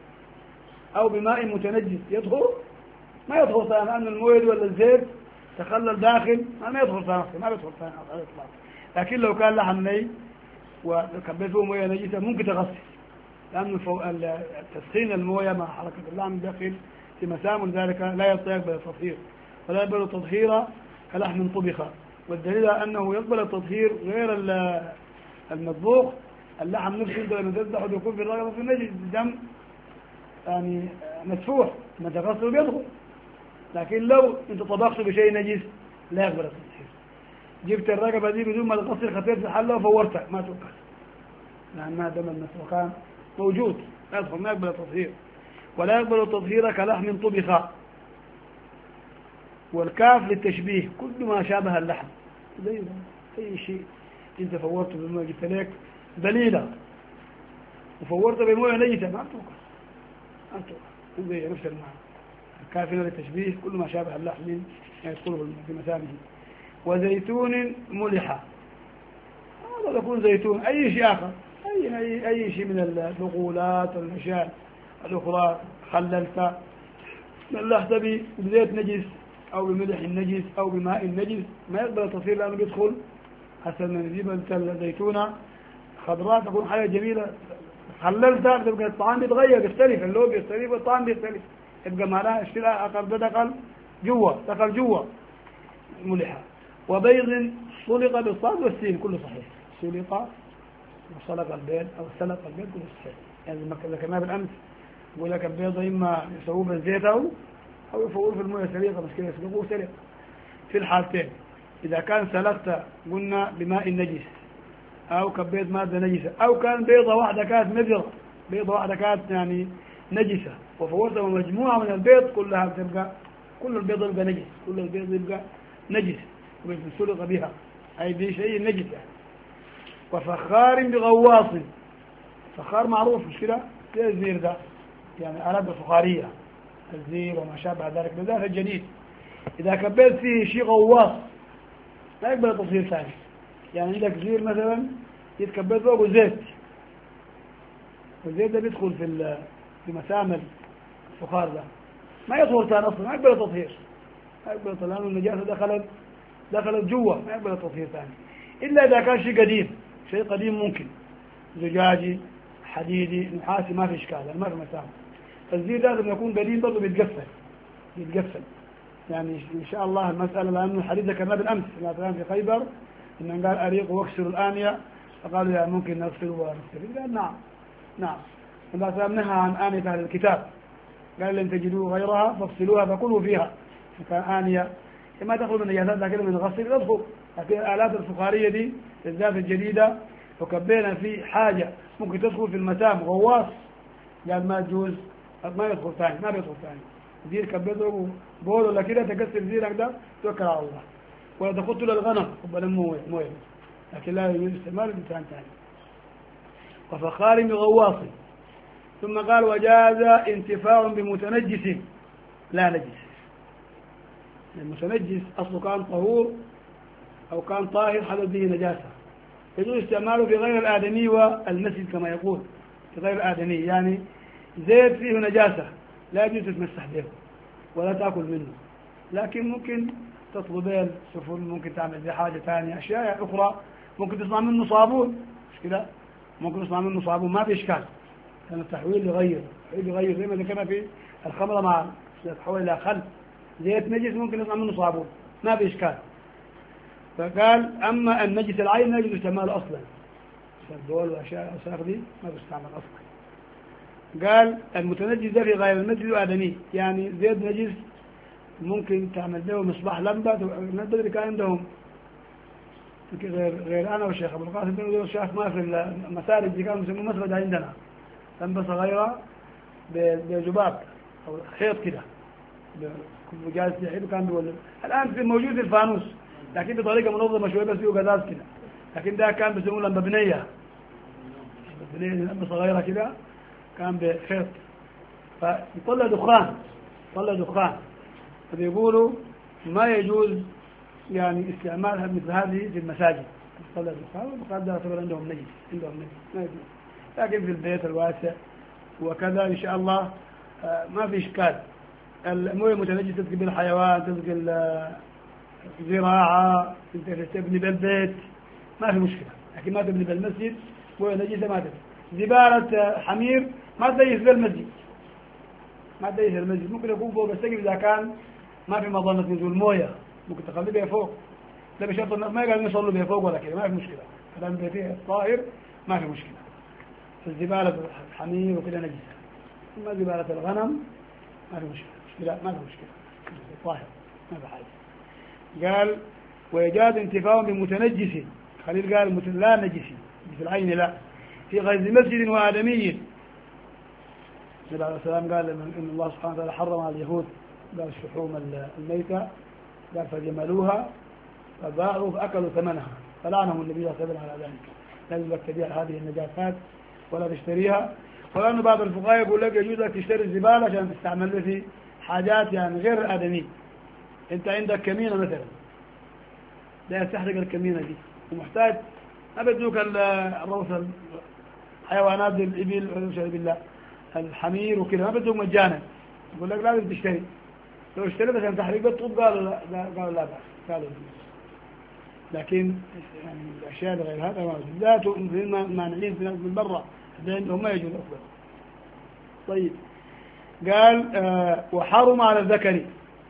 أو بماء متنجس يدخل ما يدخل ثاني، لأن المويه ولا الزيت تخلل داخل ما يدخل ثاني ما يدخل ثاني على الإطلاق. لكن لو كان لحم ني وكبيت فيه مويه نجسة ممكن تغسل لأن تسخين الموية مع حركة اللحم داخل في مسام ذلك لا يقبل التطهير، ولا يقبل التطهير كلحم طبخ. والدليل أنه يقبل التطهير غير المطبوخ. اللحم نفسه أنت لما تذبحه يكون في الرغبة في النجس دم يعني مدفوح ما تغسل بيدخل، لكن لو أنت طبخته بشيء نجس لا يقبل التطهير. جبت الرقبة دي بدون ما تغسل خطيت في حلة وفورتها ما تؤكل لأنها دم المسروقان موجود لا يدخل ما يقبل التطهير. ولا يقبل التطهير كلحم طبخ. والكاف للتشبيه كل ما شابه اللحم زي أي شيء أنت فورته بالماء جبت لك دليلة وفورته بالماء نجسة ما تؤكل ما تؤكل زي نفس المعنى. الكاف للتشبيه كل ما شابه اللحم يدخله في مسامه. وزيتون ملحة هذا يكون زيتون أي شيء آخر أي أي أي شيء من البقولات والأشياء الأخرى خللت ملحت بزيت نجس أو بملح النجس أو بماء النجس ما يقبل التطهير لأنه بيدخل حسب ما نجيب الزيتونة خضراء تكون حاجة جميلة خللتها تبقى الطعام بيتغير بيختلف اللون بيختلف والطعام بيختلف يبقى معناها اشتراء أقل دخل جوا دخل جوا ملحة. وبيض صلق بالصاد والسين كله صحيح صلق وصلق البيض أو سلق البيض كله صحيح. يعني ذكرناه بالأمس يقول لك البيض إما يسووه بالزيت أو أو يفوروه في المويه سليقة مش كده يسلقوه سلق. في الحالتين إذا كان سلقت قلنا بماء نجس أو كبيض مادة نجسة أو كان بيضة واحدة كانت مذرة بيضة واحدة كانت يعني نجسة وفورتها مجموعة من البيض كلها بتبقى كل البيض يبقى نجس كل البيض يبقى نجس وبيسلق بها أي دي شيء نجس يعني. وفخار بغواص فخار معروف مش كده زي الزير ده يعني آلات الفخارية الزير وما شابه ذلك بالذات الجديد إذا كبيت فيه شيء غواص ما يقبل تصوير ثاني. يعني عندك زير مثلا يتكبيت فوقه زيت والزيت ده بيدخل في في مسام الفخار ده ما يطهر ثاني أصلا ما يقبل التطهير ما يقبل التطهير لأنه النجاسة دخلت دخلت جوا ما يقبل التطهير ثاني إلا إذا كان شيء قديم شيء قديم ممكن زجاجي حديدي نحاسي ما في إشكال ما في مسام. الزيت لازم يكون قديم برضه بيتقفل بيتقفل يعني إن شاء الله المسألة لأنه الحديث ذكرناه بالأمس مثلا في خيبر إن قال أريق واكسروا الآنية فقالوا يعني ممكن نغسل ونغسل قال نعم نعم مثلا نهى عن آنية أهل الكتاب قال لن تجدوا غيرها فاغسلوها فكلوا فيها كان آنية ما تخرج من النجاسات لكن من الغسل يدخل. لكن الآلات الفخارية دي بالذات الجديدة وكبينا في حاجة ممكن تدخل في المسام غواص قال ما تجوز ما يدخل ثاني ما بيدخل ثاني زير كبيته بقول ولا كده تكسر زيرك ده توكل على الله ولا تخط له الغنم قبل المويه مويه لكن لا يجوز استعمال الإنسان ثاني. وفخار بغواص. ثم قال وجاز انتفاع بمتنجس لا نجس. المتنجس أصله كان طهور أو كان طاهر حدث به نجاسة يجوز استعماله في غير الآدمي والمسجد كما يقول في غير الآدمي يعني زيت فيه نجاسة لا يجوز تتمسح به ولا تأكل منه لكن ممكن تطلبين سفن ممكن تعمل به حاجة ثانية أشياء أخرى ممكن تصنع منه صابون مش كده ممكن تصنع منه صابون ما في إشكال لأن التحويل يغير يغير زي ما ذكرنا في الخمرة مع تحول إلى خل زيت نجس ممكن نصنع منه صابون ما في إشكال. فقال أما النجس العين لا يجوز استعماله أصلا الدول وأشياء أوساخ دي ما بيستعمل أصلا. قال المتنجس ده في غير المسجد الآدمي يعني زيت نجس ممكن تعمل له مصباح لمبة الناس كان عندهم غير غير أنا والشيخ أبو القاسم بن الشيخ ما في المسارج دي كانوا يسموه مسجد عندنا لمبة صغيرة بجباب أو خيط كده جالس يحيد كان بيولد. الآن في موجود الفانوس لكن بطريقة منظمة شوية بس فيه غاز كده لكن ده كان بيسموه لمبة بنية بنية لمبة صغيرة كده كان بخيط فيطلع دخان يطلع دخان فبيقولوا ما يجوز يعني استعمالها مثل هذه في المساجد يطلع دخان والدخان ده يعتبر عندهم نجس عندهم نجس ما يجوز. لكن في البيت الواسع وكذا إن شاء الله ما في إشكال. المويه المتنجسة تسقي بالحيوان تسقي الزراعة تبني بالبيت ما في مشكلة لكن ما تبني بالمسجد مويه نجسة ما تبني زبالة حمير ما تديس للمسجد، ما تديس للمسجد. ممكن يكون فوق السقف إذا كان ما في مظنة نزول موية، ممكن تخلي بها فوق، لا بشرط الناس ما يقدرون يصلوا بها فوق ولا كذا، ما في مشكلة. كلام فيه طاهر ما في مشكلة. الزبالة الحمير وكذا نجسة. أما زبالة الغنم ما في مشكلة، لا ما في مشكلة، طاهر ما في حاجة. قال ويجاز انتفاع بمتنجس. خليل قال لا نجس في العين لا، في غير مسجد وآدمي. النبي عليه السلام قال إن الله سبحانه وتعالى حرم على اليهود قال الشحوم الميتة، قال فجملوها فباعوا فأكلوا ثمنها، فلعنهم النبي صلى الله عليه وسلم على ذلك. لا يجوز لك تبيع هذه النجاسات ولا تشتريها. ولأن بعض الفقهاء يقول لك يجوز لك تشتري الزبالة عشان تستعمل في حاجات يعني غير الآدمي. أنت عندك كمينة مثلا، لا تحرق الكمينة دي ومحتاج ما بدوك الروث الحيوانات الإبل والعياذ بالله الحمير وكذا ما بدوك مجانا، يقول لك لازم تشتري. لو اشتريت عشان تحريق بالطوب قالوا لا قالوا لا بأس، قالوا لكن يعني الأشياء غير هذا ما يجوز. لا مانعين في ناس من برا عندهم ما يجوز أصلا. طيب قال آه وحرم على الذكر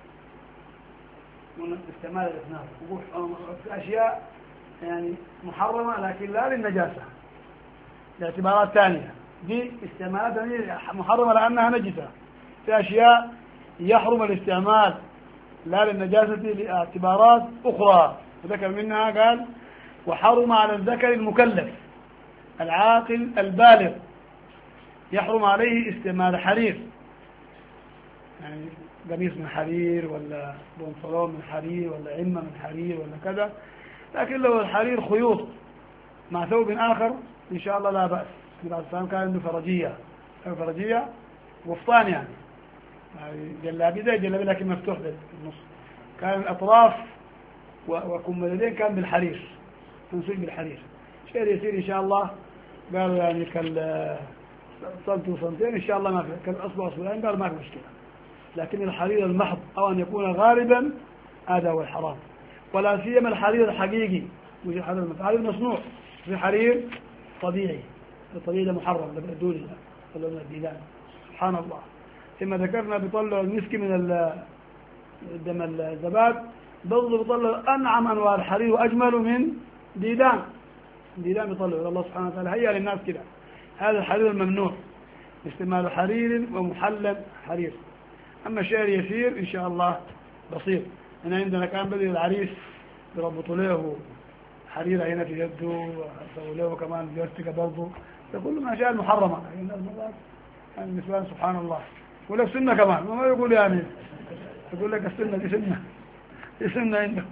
استعمال الإثنان، في أشياء يعني محرمة لكن لا للنجاسة لاعتبارات ثانية. دي استعمالات محرمة لأنها نجسة. في أشياء يحرم الاستعمال لا للنجاسة لاعتبارات أخرى، ذكر منها قال وحرم على الذكر المكلف العاقل البالغ يحرم عليه استعمال حرير، يعني قميص من حرير ولا بنطلون من حرير ولا عمة من حرير ولا كذا. لكن لو الحرير خيوط مع ثوب آخر إن شاء الله لا بأس. النبي عليه الصلاة والسلام كان عنده فرجية، فرجية وفطان يعني جلابي زي جلابي لكن مفتوح بالنص، كان الأطراف وكملتين كان بالحرير، منسوج بالحرير، شيء يصير إن شاء الله. قالوا يعني كال سنت وسنتين إن شاء الله ما في، كالأصبع أصبعين قالوا ما في مشكلة. لكن الحرير المحض أو أن يكون غالبا هذا هو الحرام، ولا سيما الحرير الحقيقي مش الحرير الحرير مصنوع في حرير طبيعي، الطبيعي ده محرم ده بأدولي ولا من الديدان سبحان الله. ثم ذكرنا بيطلع المسك من دم الزباد، برضه بيطلع أنعم أنواع الحرير وأجمل من ديدان. ديدان بيطلع الله سبحانه وتعالى هيا للناس كده. هذا الحرير الممنوع استعمال حرير ومحلل حرير. أما شعر يسير إن شاء الله بسيط. هنا عندنا كان بدل العريس يربطوا له حرير هنا في يده ويسووا له كمان جرتك برضه، فكل ما شاء محرمة. يعني المرات يعني النسوان سبحان الله يقول لك سنة كمان، ما يقول يعني يقول لك السنة دي سنة دي سنة عنده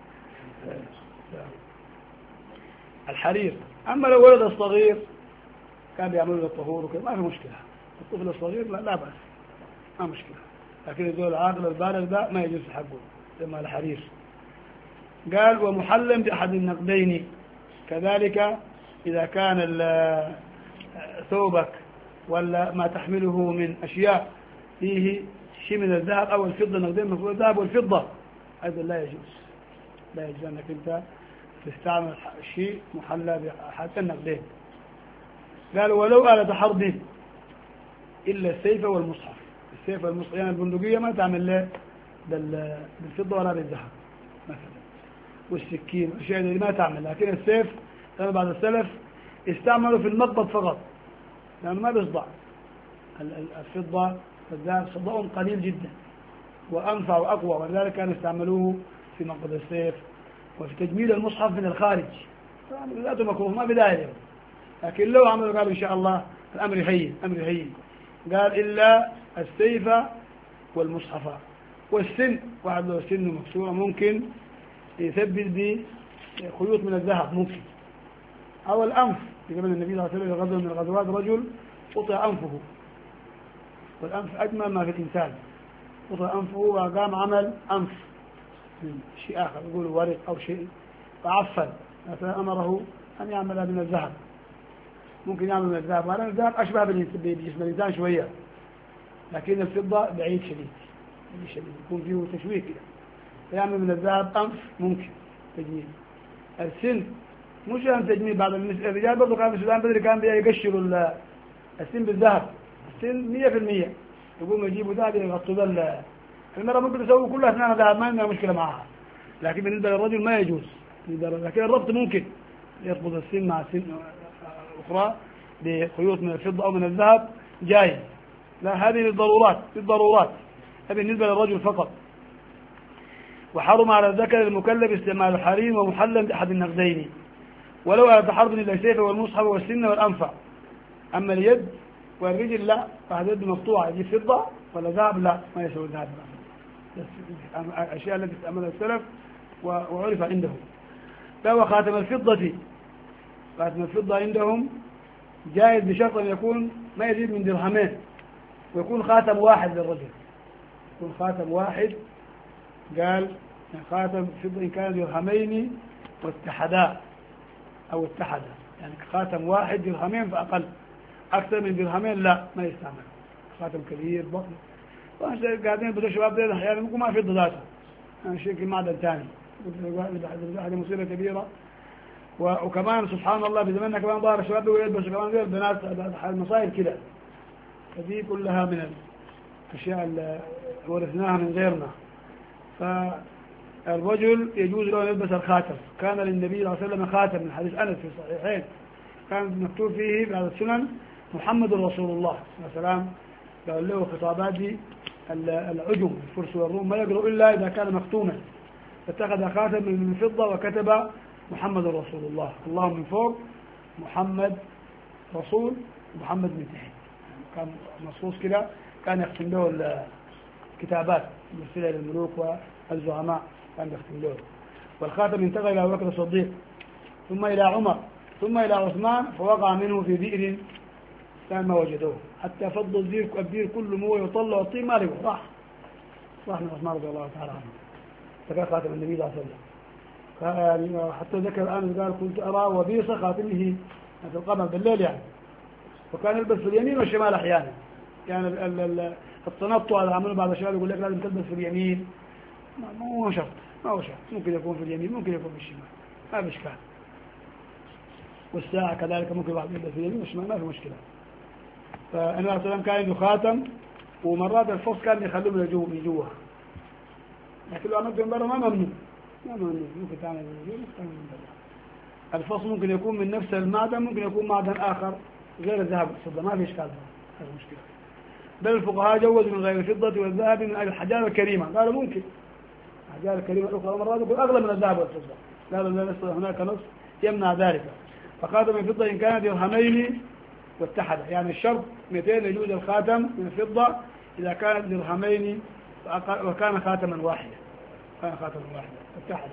الحرير. أما لو ولد الصغير كان بيعملوا له الطهور وكذا ما في مشكلة. الطفل الصغير لا, لا بأس ما مشكلة. لكن الزول العاقل البالغ ده ما يجوز حقه يسمى الحرير. قال ومحلم بأحد النقدين كذلك إذا كان ثوبك ولا ما تحمله من أشياء فيه شيء من الذهب أو الفضة، نقدين من الذهب والفضة أيضا لا يجوز، لا يجوز أنك أنت تستعمل شيء محلى بأحد النقدين. قال ولو آلة حرب إلا السيف والمصحف. السيف والمصحف يعني البندقية ما تعمل له بالفضة ولا بالذهب مثلا، والسكين والأشياء اللي ما تعمل. لكن السيف كان بعض السلف استعملوا في المقبض فقط لأنه ما بيصدع. الفضة والذهب صداهم قليل جدا وأنفع وأقوى، ولذلك كانوا يستعملوه في مقبض السيف وفي تجميل المصحف من الخارج. ذاته مكروه ما بداية، لكن لو عملوا قالوا إن شاء الله الأمر هين أمر هين. قال إلا السيف والمصحف والسن. واحد لو سن مكسورة ممكن يثبت بخيوط من الذهب ممكن، أو الأنف. في زمن النبي صلى الله عليه وسلم غزوة من الغزوات رجل قطع أنفه، والأنف أجمل ما في الإنسان، قطع أنفه وقام عمل أنف من شيء آخر يقولوا ورق أو شيء فعفن، فأمره أن يعمل من الذهب. ممكن يعمل من الذهب، وأنا الذهب أشبه بجسم الإنسان شوية، لكن الفضة بعيد شديد شديد يكون فيه تشويه كده، فيعمل من الذهب أنف ممكن تجميل. السن مش عن تجميل. بعض الرجال برضه كان في السودان بدري كان يقشروا السن بالذهب، السن مية في المية يقوموا يجيبوا ذهب يغطوا ذا. المرأة ممكن تسوي كلها أسنانها ذهب ما عندنا مشكلة معها، لكن بالنسبة للرجل ما يجوز. لكن الربط ممكن يربط السن مع سن أخرى بخيوط من الفضة أو من الذهب جايز. لا، هذه للضرورات، للضرورات، هذه بالنسبة للرجل فقط. وحرم على الذكر المكلف استعمال الحريم ومحلم بأحد النقدين ولو على تحرم السيف والمصحف والسن والأنفع. أما اليد والرجل لا، فهذا يد مقطوعة يجيب فضة ولا ذهب لا، ما يسوي ذهب. الأشياء التي استعملها السلف وعرف عندهم. لا، وخاتم الفضة، خاتم الفضة عندهم جائز بشرط أن يكون ما يزيد من درهمين، ويكون خاتم واحد للرجل، يكون خاتم واحد. قال يعني خاتم فضة إن كان درهمين واتحدا أو اتحدا، يعني خاتم واحد درهمين فأقل، أكثر من درهمين لا ما يستعمل. خاتم كبير ضخم، قاعدين بدو الشباب ده أحيانا ممكن ما في ذاته، يعني شكل معدن ثاني، هذه مصيبة كبيرة. وكمان سبحان الله بزماننا كمان ظهر الشباب يلبسوا كمان زي البنات المصايب كده. هذه كلها من الأشياء اللي ورثناها من غيرنا. فالرجل يجوز له أن يلبس الخاتم. كان للنبي صلى الله عليه وسلم خاتم من حديث أنس في الصحيحين، كان مكتوب فيه بعد السنن محمد رسول الله صلى الله عليه وسلم. قال له خطابات دي العجم الفرس والروم ما يقرأ إلا إذا كان مختوما، فاتخذ خاتم من فضة وكتب محمد رسول الله، اللهم من فوق محمد رسول محمد من تحت، كان مصوص كده، كان يختم له الكتابات المرسلة للملوك والزعماء كان يختم له. والخاتم انتقل إلى أبو بكر الصديق ثم إلى عمر ثم إلى عثمان، فوقع منه في بئر كان ما وجدوه، حتى فض البئر كله مويه وطلع والطين ما لقوا، راح راح من عثمان رضي الله تعالى عنه. فكان خاتم النبي صلى الله عليه وسلم. حتى ذكر الآن قال كنت أرى وبيص خاتمه في القمر بالليل يعني، وكان يلبس في اليمين والشمال أحيانا. يعني التنطع اللي عمله بعض الشباب يقول لك لازم تلبس في اليمين، ما هو شرط، ما هو شرط، ممكن يكون في اليمين ممكن يكون في الشمال، ما في إشكال. والساعة كذلك ممكن بعض يلبس في اليمين والشمال ما في مشكلة. فالنبي صلى الله عليه وسلم كان عنده خاتم، ومرات الفص كان يخلوه من جوا من جوا، لكن لو عملته من برا ما ممنوع، ما ممنوع، ممكن تعمل من جوا ممكن تعمل من برا. الفص ممكن يكون من نفس المعدن، ممكن يكون معدن آخر غير الذهب والفضة، ما في إشكال، هذا مشكلة. بل الفقهاء جوزوا من غير الفضة والذهب من الحجارة الكريمة، قالوا ممكن الحجارة الكريمة الأخرى مرات يكون أغلى من الذهب والفضة، قالوا لا نص هناك نص يمنع ذلك. فخاتم من الفضة إن كان درهمين واتحد، يعني الشرط مئتين يجوز الخاتم من الفضة إذا كانت درهمين وكان خاتما واحدا، كان خاتما واحدا اتحد.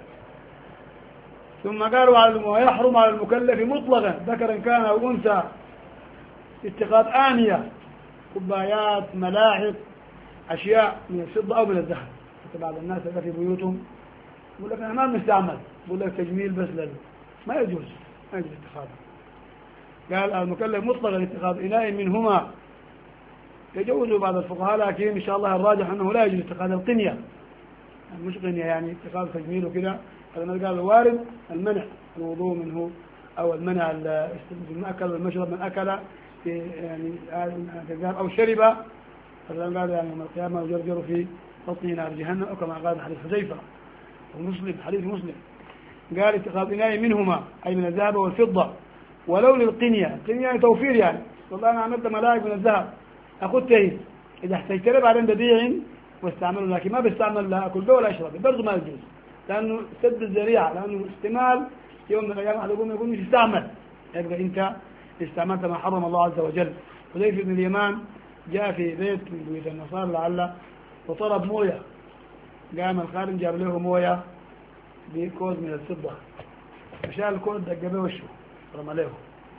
ثم قالوا ويحرم على المكلف مطلقا ذكرا كان أو أنثى اتخاذ آنية، كوبايات، ملاعق، أشياء من الفضة أو من الذهب. بعض الناس في بيوتهم يقول لك ما بنستعمل، يقول لك تجميل بس لل... ما يجوز، ما يجوز اتخاذه. قال المكلف مطلقا اتخاذ إناء منهما، يجوز بعض الفقهاء، لكن إن شاء الله الراجح أنه لا يجوز اتخاذ القنية، يعني مش قنية يعني اتخاذ تجميل وكذا. هذا ما قال الوارد المنع الوضوء منه، أو المنع المأكل والمشرب من أكل في يعني أو شرب، هذا قال يعني يوم القيامة يجرجر في بطنه نار جهنم، أو كما قال حديث حذيفة ومسلم، حديث مسلم. قال اتخاذ إناء منهما أي من الذهب والفضة، ولو للقنية، القنية يعني توفير، يعني والله أنا عملت ملاعق من الذهب أخذ تهيس، إذا احتجت له بعدين ببيع واستعمله، لكن ما بستعمل لا أكل به ولا أشرب برضه ما يجوز، لأنه سد الذريعة، لأنه استعمال يوم من الأيام أحد يقول يقول مش استعمل، يبقى أنت استعملت ما حرم الله عز وجل. حذيفة بن اليمان جاء في بيت من بيوت النصارى لعله وطلب موية، قام الخادم جاب له موية بكوز من الفضة، فشال الكوز دق به وشه رمى له،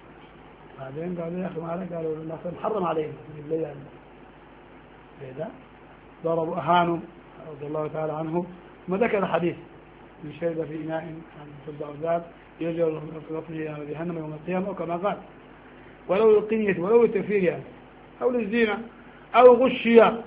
بعدين قالوا يا أخي ما عليك، قالوا الله محرم عليه بالله هذا، ضربوا أهانوا رضي الله تعالى عنه. ما ذكر حديث من شرب في إناء عن فضة أو ذهب يجعل في بطنه إلى جهنم يوم القيامة، وكما قال ولو القنية ولو التفير يعني، أو للزينة أو غشية.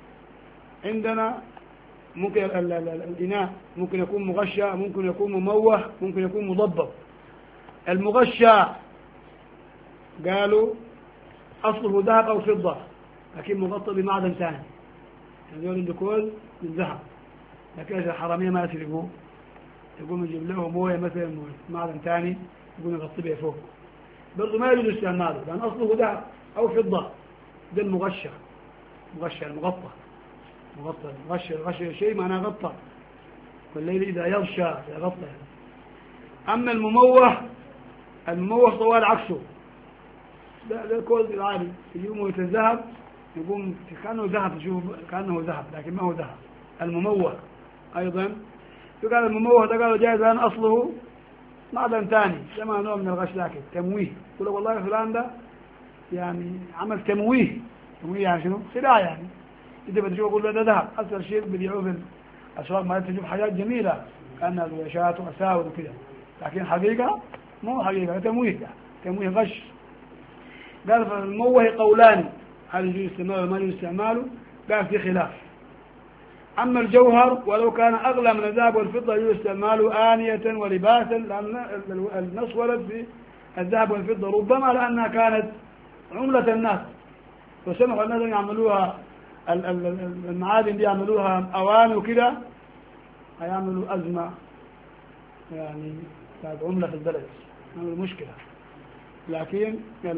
عندنا ممكن الإناء ممكن يكون مغشى، ممكن يكون مموه، ممكن يكون مضبب. المغشى قالوا أصله ذهب أو فضة لكن مغطى بمعدن ثاني، هذول يعني الدخول من ذهب، لكن الحرامية ما يسرقوا، يقوم يجيب له مويه مثلا معدن ثاني يقوم يغطي به فوق، برضه ما يجوز استعماله لأن أصله ذهب أو فضة. ده المغشى، مغشى المغطى، مغطى مغشى غشى شيء معناه غطى، والليل إذا يغشى يغطى. أما المموه، المموه طوال عكسه، ده ده كود العادي، يجيب مويه الذهب يقوم كأنه ذهب، تشوف كأنه ذهب لكن ما هو ذهب. المموه أيضا يقال المموه ده قالوا جائز لأن أصله معدن ثاني، ده ما نوع من الغش لكن تمويه، يقول والله فلان ده يعني عمل تمويه. تمويه يعني شنو؟ خداع يعني. إذا بتشوف يقول ده ذهب، أكثر شيء بيبيعوه في الأسواق ما تشوف حاجات جميلة كأنها زويشات وأساور وكذا، لكن حقيقة مو حقيقة، تمويه، ده تمويه غش. قال فالمموه قولان، هل يجوز استعماله وما يجوز استعماله؟ قال في خلاف. أما الجوهر ولو كان أغلى من الذهب والفضة يجوز استعماله آنية ولباسا، لأن النص ورد في الذهب والفضة ربما لأنها كانت عملة الناس وسمحوا الناس أن يعملوها المعادن دي يعملوها أواني وكذا، هيعملوا أزمة يعني كانت عملة في البلد، هذه مشكلة. لكن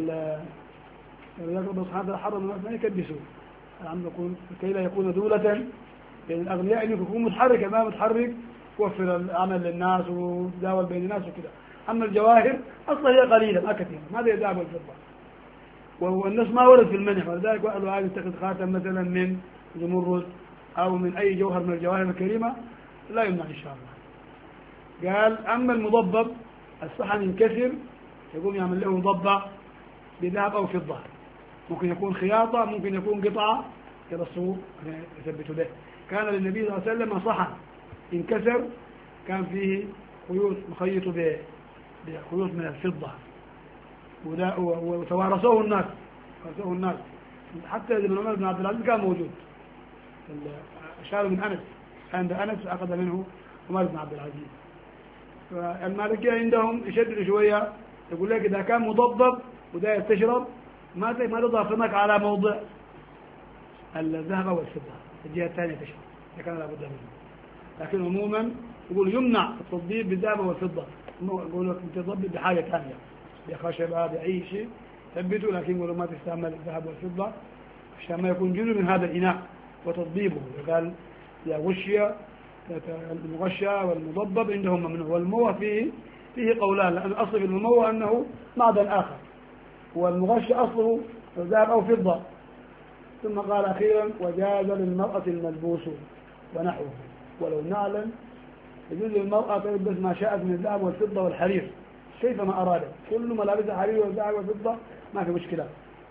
الله سبحانه حرم الناس ما يكبسوا، العمل يكون كي لا يكون دولة بين الأغنياء، إنه يكون متحرك ما متحرك يوفر العمل للناس ويتداول بين الناس وكذا. أما الجواهر أصلا هي قليلة ما كثيرة، ما هي الذهب والفضة، والناس ما ورد في المنح، ولذلك قالوا هذا يتخذ خاتم مثلا من زمرد أو من أي جوهر من الجواهر الكريمة لا يمنع إن شاء الله. قال أما المضبب الصحن ينكسر يقوم يعمل له مضبع بذهب أو فضة، ممكن يكون خياطة ممكن يكون قطعة يرصوه يثبتوا به. كان للنبي صلى الله عليه وسلم صحن انكسر كان فيه خيوط مخيط بخيوط من الفضة وتوارثوه الناس، ورثوه الناس حتى ابن عمر بن عبد العزيز كان موجود، شالوا من أنس، عند أنس أخذ منه عمر بن عبد العزيز. فالمالكية عندهم يشددوا شوية، يقول لك إذا كان مضبب وداير تشرب ما ما تضع فمك على موضع الذهب والفضة، الجهة الثانية تشرب، إذا كان لابد منه. لكن عموما يقول يمنع التضبيب بالذهب والفضة، يقول لك تضبب بحاجة ثانية بخشبة بأي شيء ثبته، لكن يقولوا ما تستعمل الذهب والفضة عشان ما يكون جزء من هذا الإناء وتضبيبه. قال يا غشية المغشى والمضبب عندهم ممنوع. والمموه فيه فيه قولان، لأن الأصل في المموه أنه معدن آخر، والمغشى أصله ذهب أو فضة. ثم قال أخيرا وجاز للمرأة الملبوس ونحوه ولو نعلم، يجوز للمرأة تلبس ما شاءت من الذهب والفضة والحرير كيفما أرادت، كل ملابس الحرير والذهب والفضة ما في مشكلة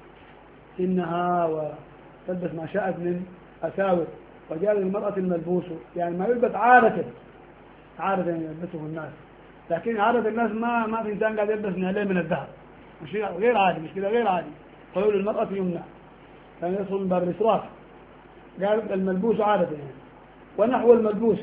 إنها، وتلبس ما شاءت من أساور. وجاز للمرأة الملبوس يعني ما يلبس عادة، عادة يلبسه الناس، لكن عادة الناس ما ما في إنسان قاعد يلبس نعلين من الذهب، مش غير عادي، مش كده غير عادي. قالوا للمرأة يمنع يعني يدخل من باب الإسراف. قال الملبوس عادة يعني. ونحو الملبوس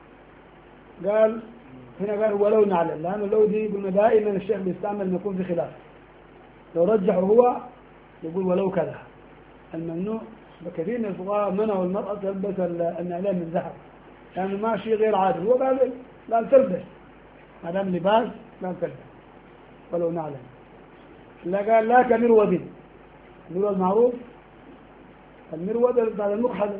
قال هنا قال ولو نعلم، لأنه لو دي قلنا دائما الشيخ بيستعمل ما يكون في خلاف، لو رجحه هو يقول ولو كذا. الممنوع كثير من الفقهاء منعوا المرأة تلبس النعلين من ذهب لأنه يعني ما شيء غير عادي، هو قال لا تلبس ما دام لباس لا تلبس ولو نعلم. لا قال لا كمرود، المرود معروف، المرود بعد المكحل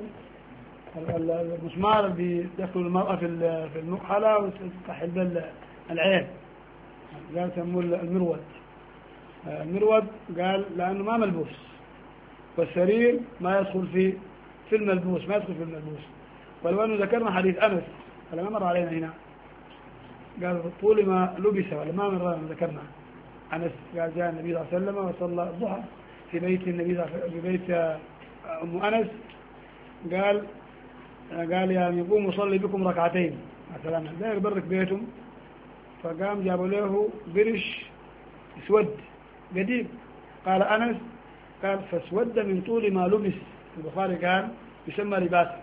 المسمار اللي يدخل المرأة في في المكحلة وتفتح العين، قال سموه المرود. المرود قال لأنه ما ملبوس، والسرير ما يدخل في في الملبوس، ما يدخل في الملبوس. ولو أنه ذكرنا حديث أنس ولا ما مر علينا هنا، قال طول ما لبس ولا ما مر ذكرنا أنس قال جاء النبي صلى الله عليه وسلم وصلى الضحى في بيت النبي في بيت أم أنس، قال قال يعني يقوم يصلي بكم ركعتين مثلا لا يبرك بيتهم، فقام جابوا له برش اسود قديم. قال أنس قال فاسود من طول ما لبس. البخاري قال يسمى لباسا،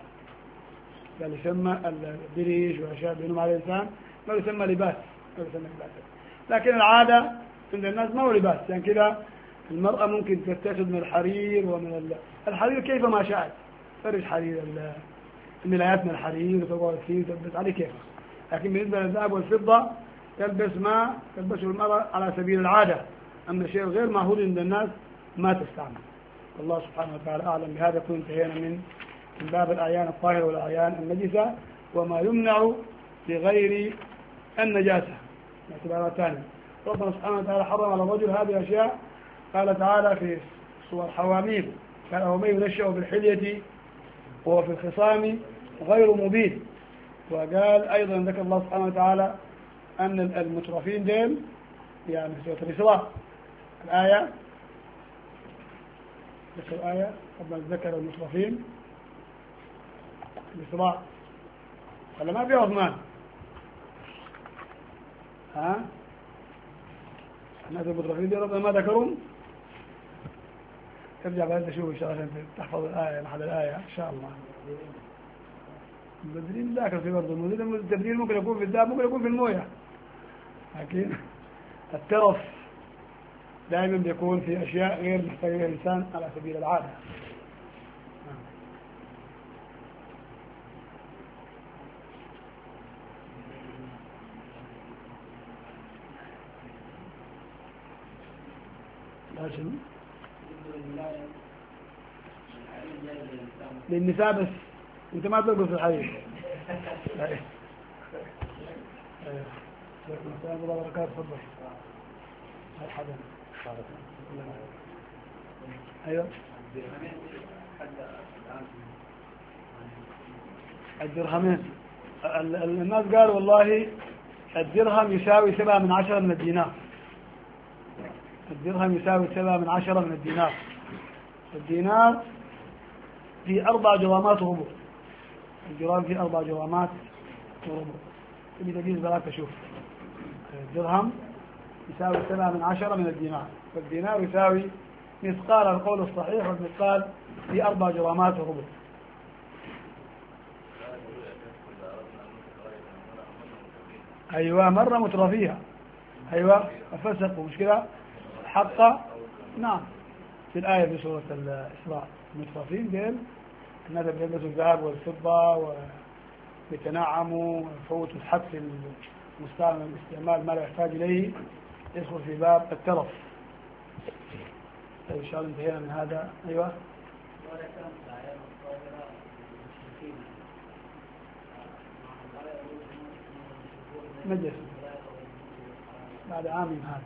قال يسمى البريش وأشياء بينهم على الإنسان، ما يسمى لباس، ما يسمى لباسا. لكن العادة عند الناس ما هو لباس، يعني كذا المرأة ممكن تتخذ من الحرير ومن الحرير كيف ما شاءت، فرج حرير الملايات من الحرير وتقعد فيه وتلبس عليه كيف. لكن بالنسبة للذهب والفضة تلبس ما تلبسه المرأة على سبيل العادة، أما الشيء غير معهود عند الناس ما تستعمل. الله سبحانه وتعالى أعلم. بهذا يكون انتهينا من من باب الأعيان الطاهرة والأعيان النجسة وما يمنع لغير النجاسة. اعتبارات ثانية، ربنا سبحانه وتعالى حرم على الرجل هذه الأشياء. قال تعالى في سورة حواميم قال ومن ينشأ بالحلية وهو في الخصام غير مبين. وقال أيضا ذكر الله سبحانه وتعالى أن المترفين دين يعني في سورة الإسراء الآية ذكر الآية قبل ذكر المترفين الإسراء ولا ما في عثمان ها الناس المترفين دي ربنا ما ذكرهم. ارجع بعد تشوف إن شاء الله عشان تحفظ الآية محل الآية إن شاء الله. المبذرين ذاكر في برضه المبذرين، التبذير ممكن يكون في الذهب ممكن يكون في الموية، لكن الترف دائما بيكون في أشياء غير محتاجة الإنسان على سبيل العادة. لازم للنساء بس انت ما ترقص في الحديث. ايوه السلام الله وبركاته. تفضل. مرحبا. ايوه الدرهمين الناس قالوا والله الدرهم يساوي سبعة من عشرة من الدينار. الدرهم يساوي سبعة من عشرة من الدينار. الدينار في أربع جرامات وربع. الجرام في أربع جرامات وربع. تبي تجيز بلاك تشوف. الدرهم يساوي سبعة من عشرة من الدينار، والدينار يساوي مثقال القول الصحيح والمثقال في أربع جرامات وربع. أيوة مرة مترفيها. أيوة فسقوا مشكلة حق. نعم في الآية في سورة الإسراء المترفين دين الناس بيلبسوا الذهب والفضة ويتنعموا ويفوتوا الحبس المستعمل استعمال ما لا يحتاج إليه، يدخل في باب الترف. طيب إن شاء الله انتهينا من هذا. أيوة مجلس بعد عام هذا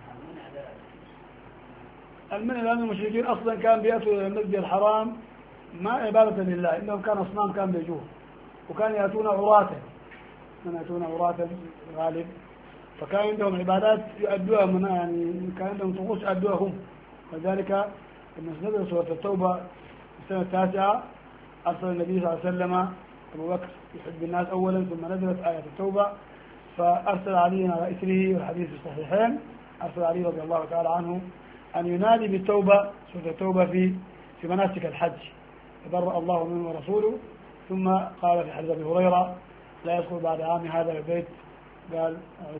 المنع، لأن المشركين أصلا كان بيأتوا إلى المسجد الحرام ما عبادة لله، إنهم كانوا أصنام كان بيجوه، وكان يأتون عراة كان يأتون عراة غالب، فكان عندهم عبادات يؤدوها من يعني كان عندهم طقوس يؤدوها هم. وذلك لما نزل سورة التوبة السنة التاسعة أرسل النبي صلى الله عليه وسلم أبو بكر يحب الناس أولا، ثم نزلت آية التوبة فأرسل علي على إثره، والحديث في الصحيحين أرسل علي رضي الله تعالى عنه أن ينادي بالتوبة سورة التوبة في في مناسك الحج، تبرأ الله منه ورسوله. ثم قال في حديث أبي هريرة لا يدخل بعد عام هذا البيت قال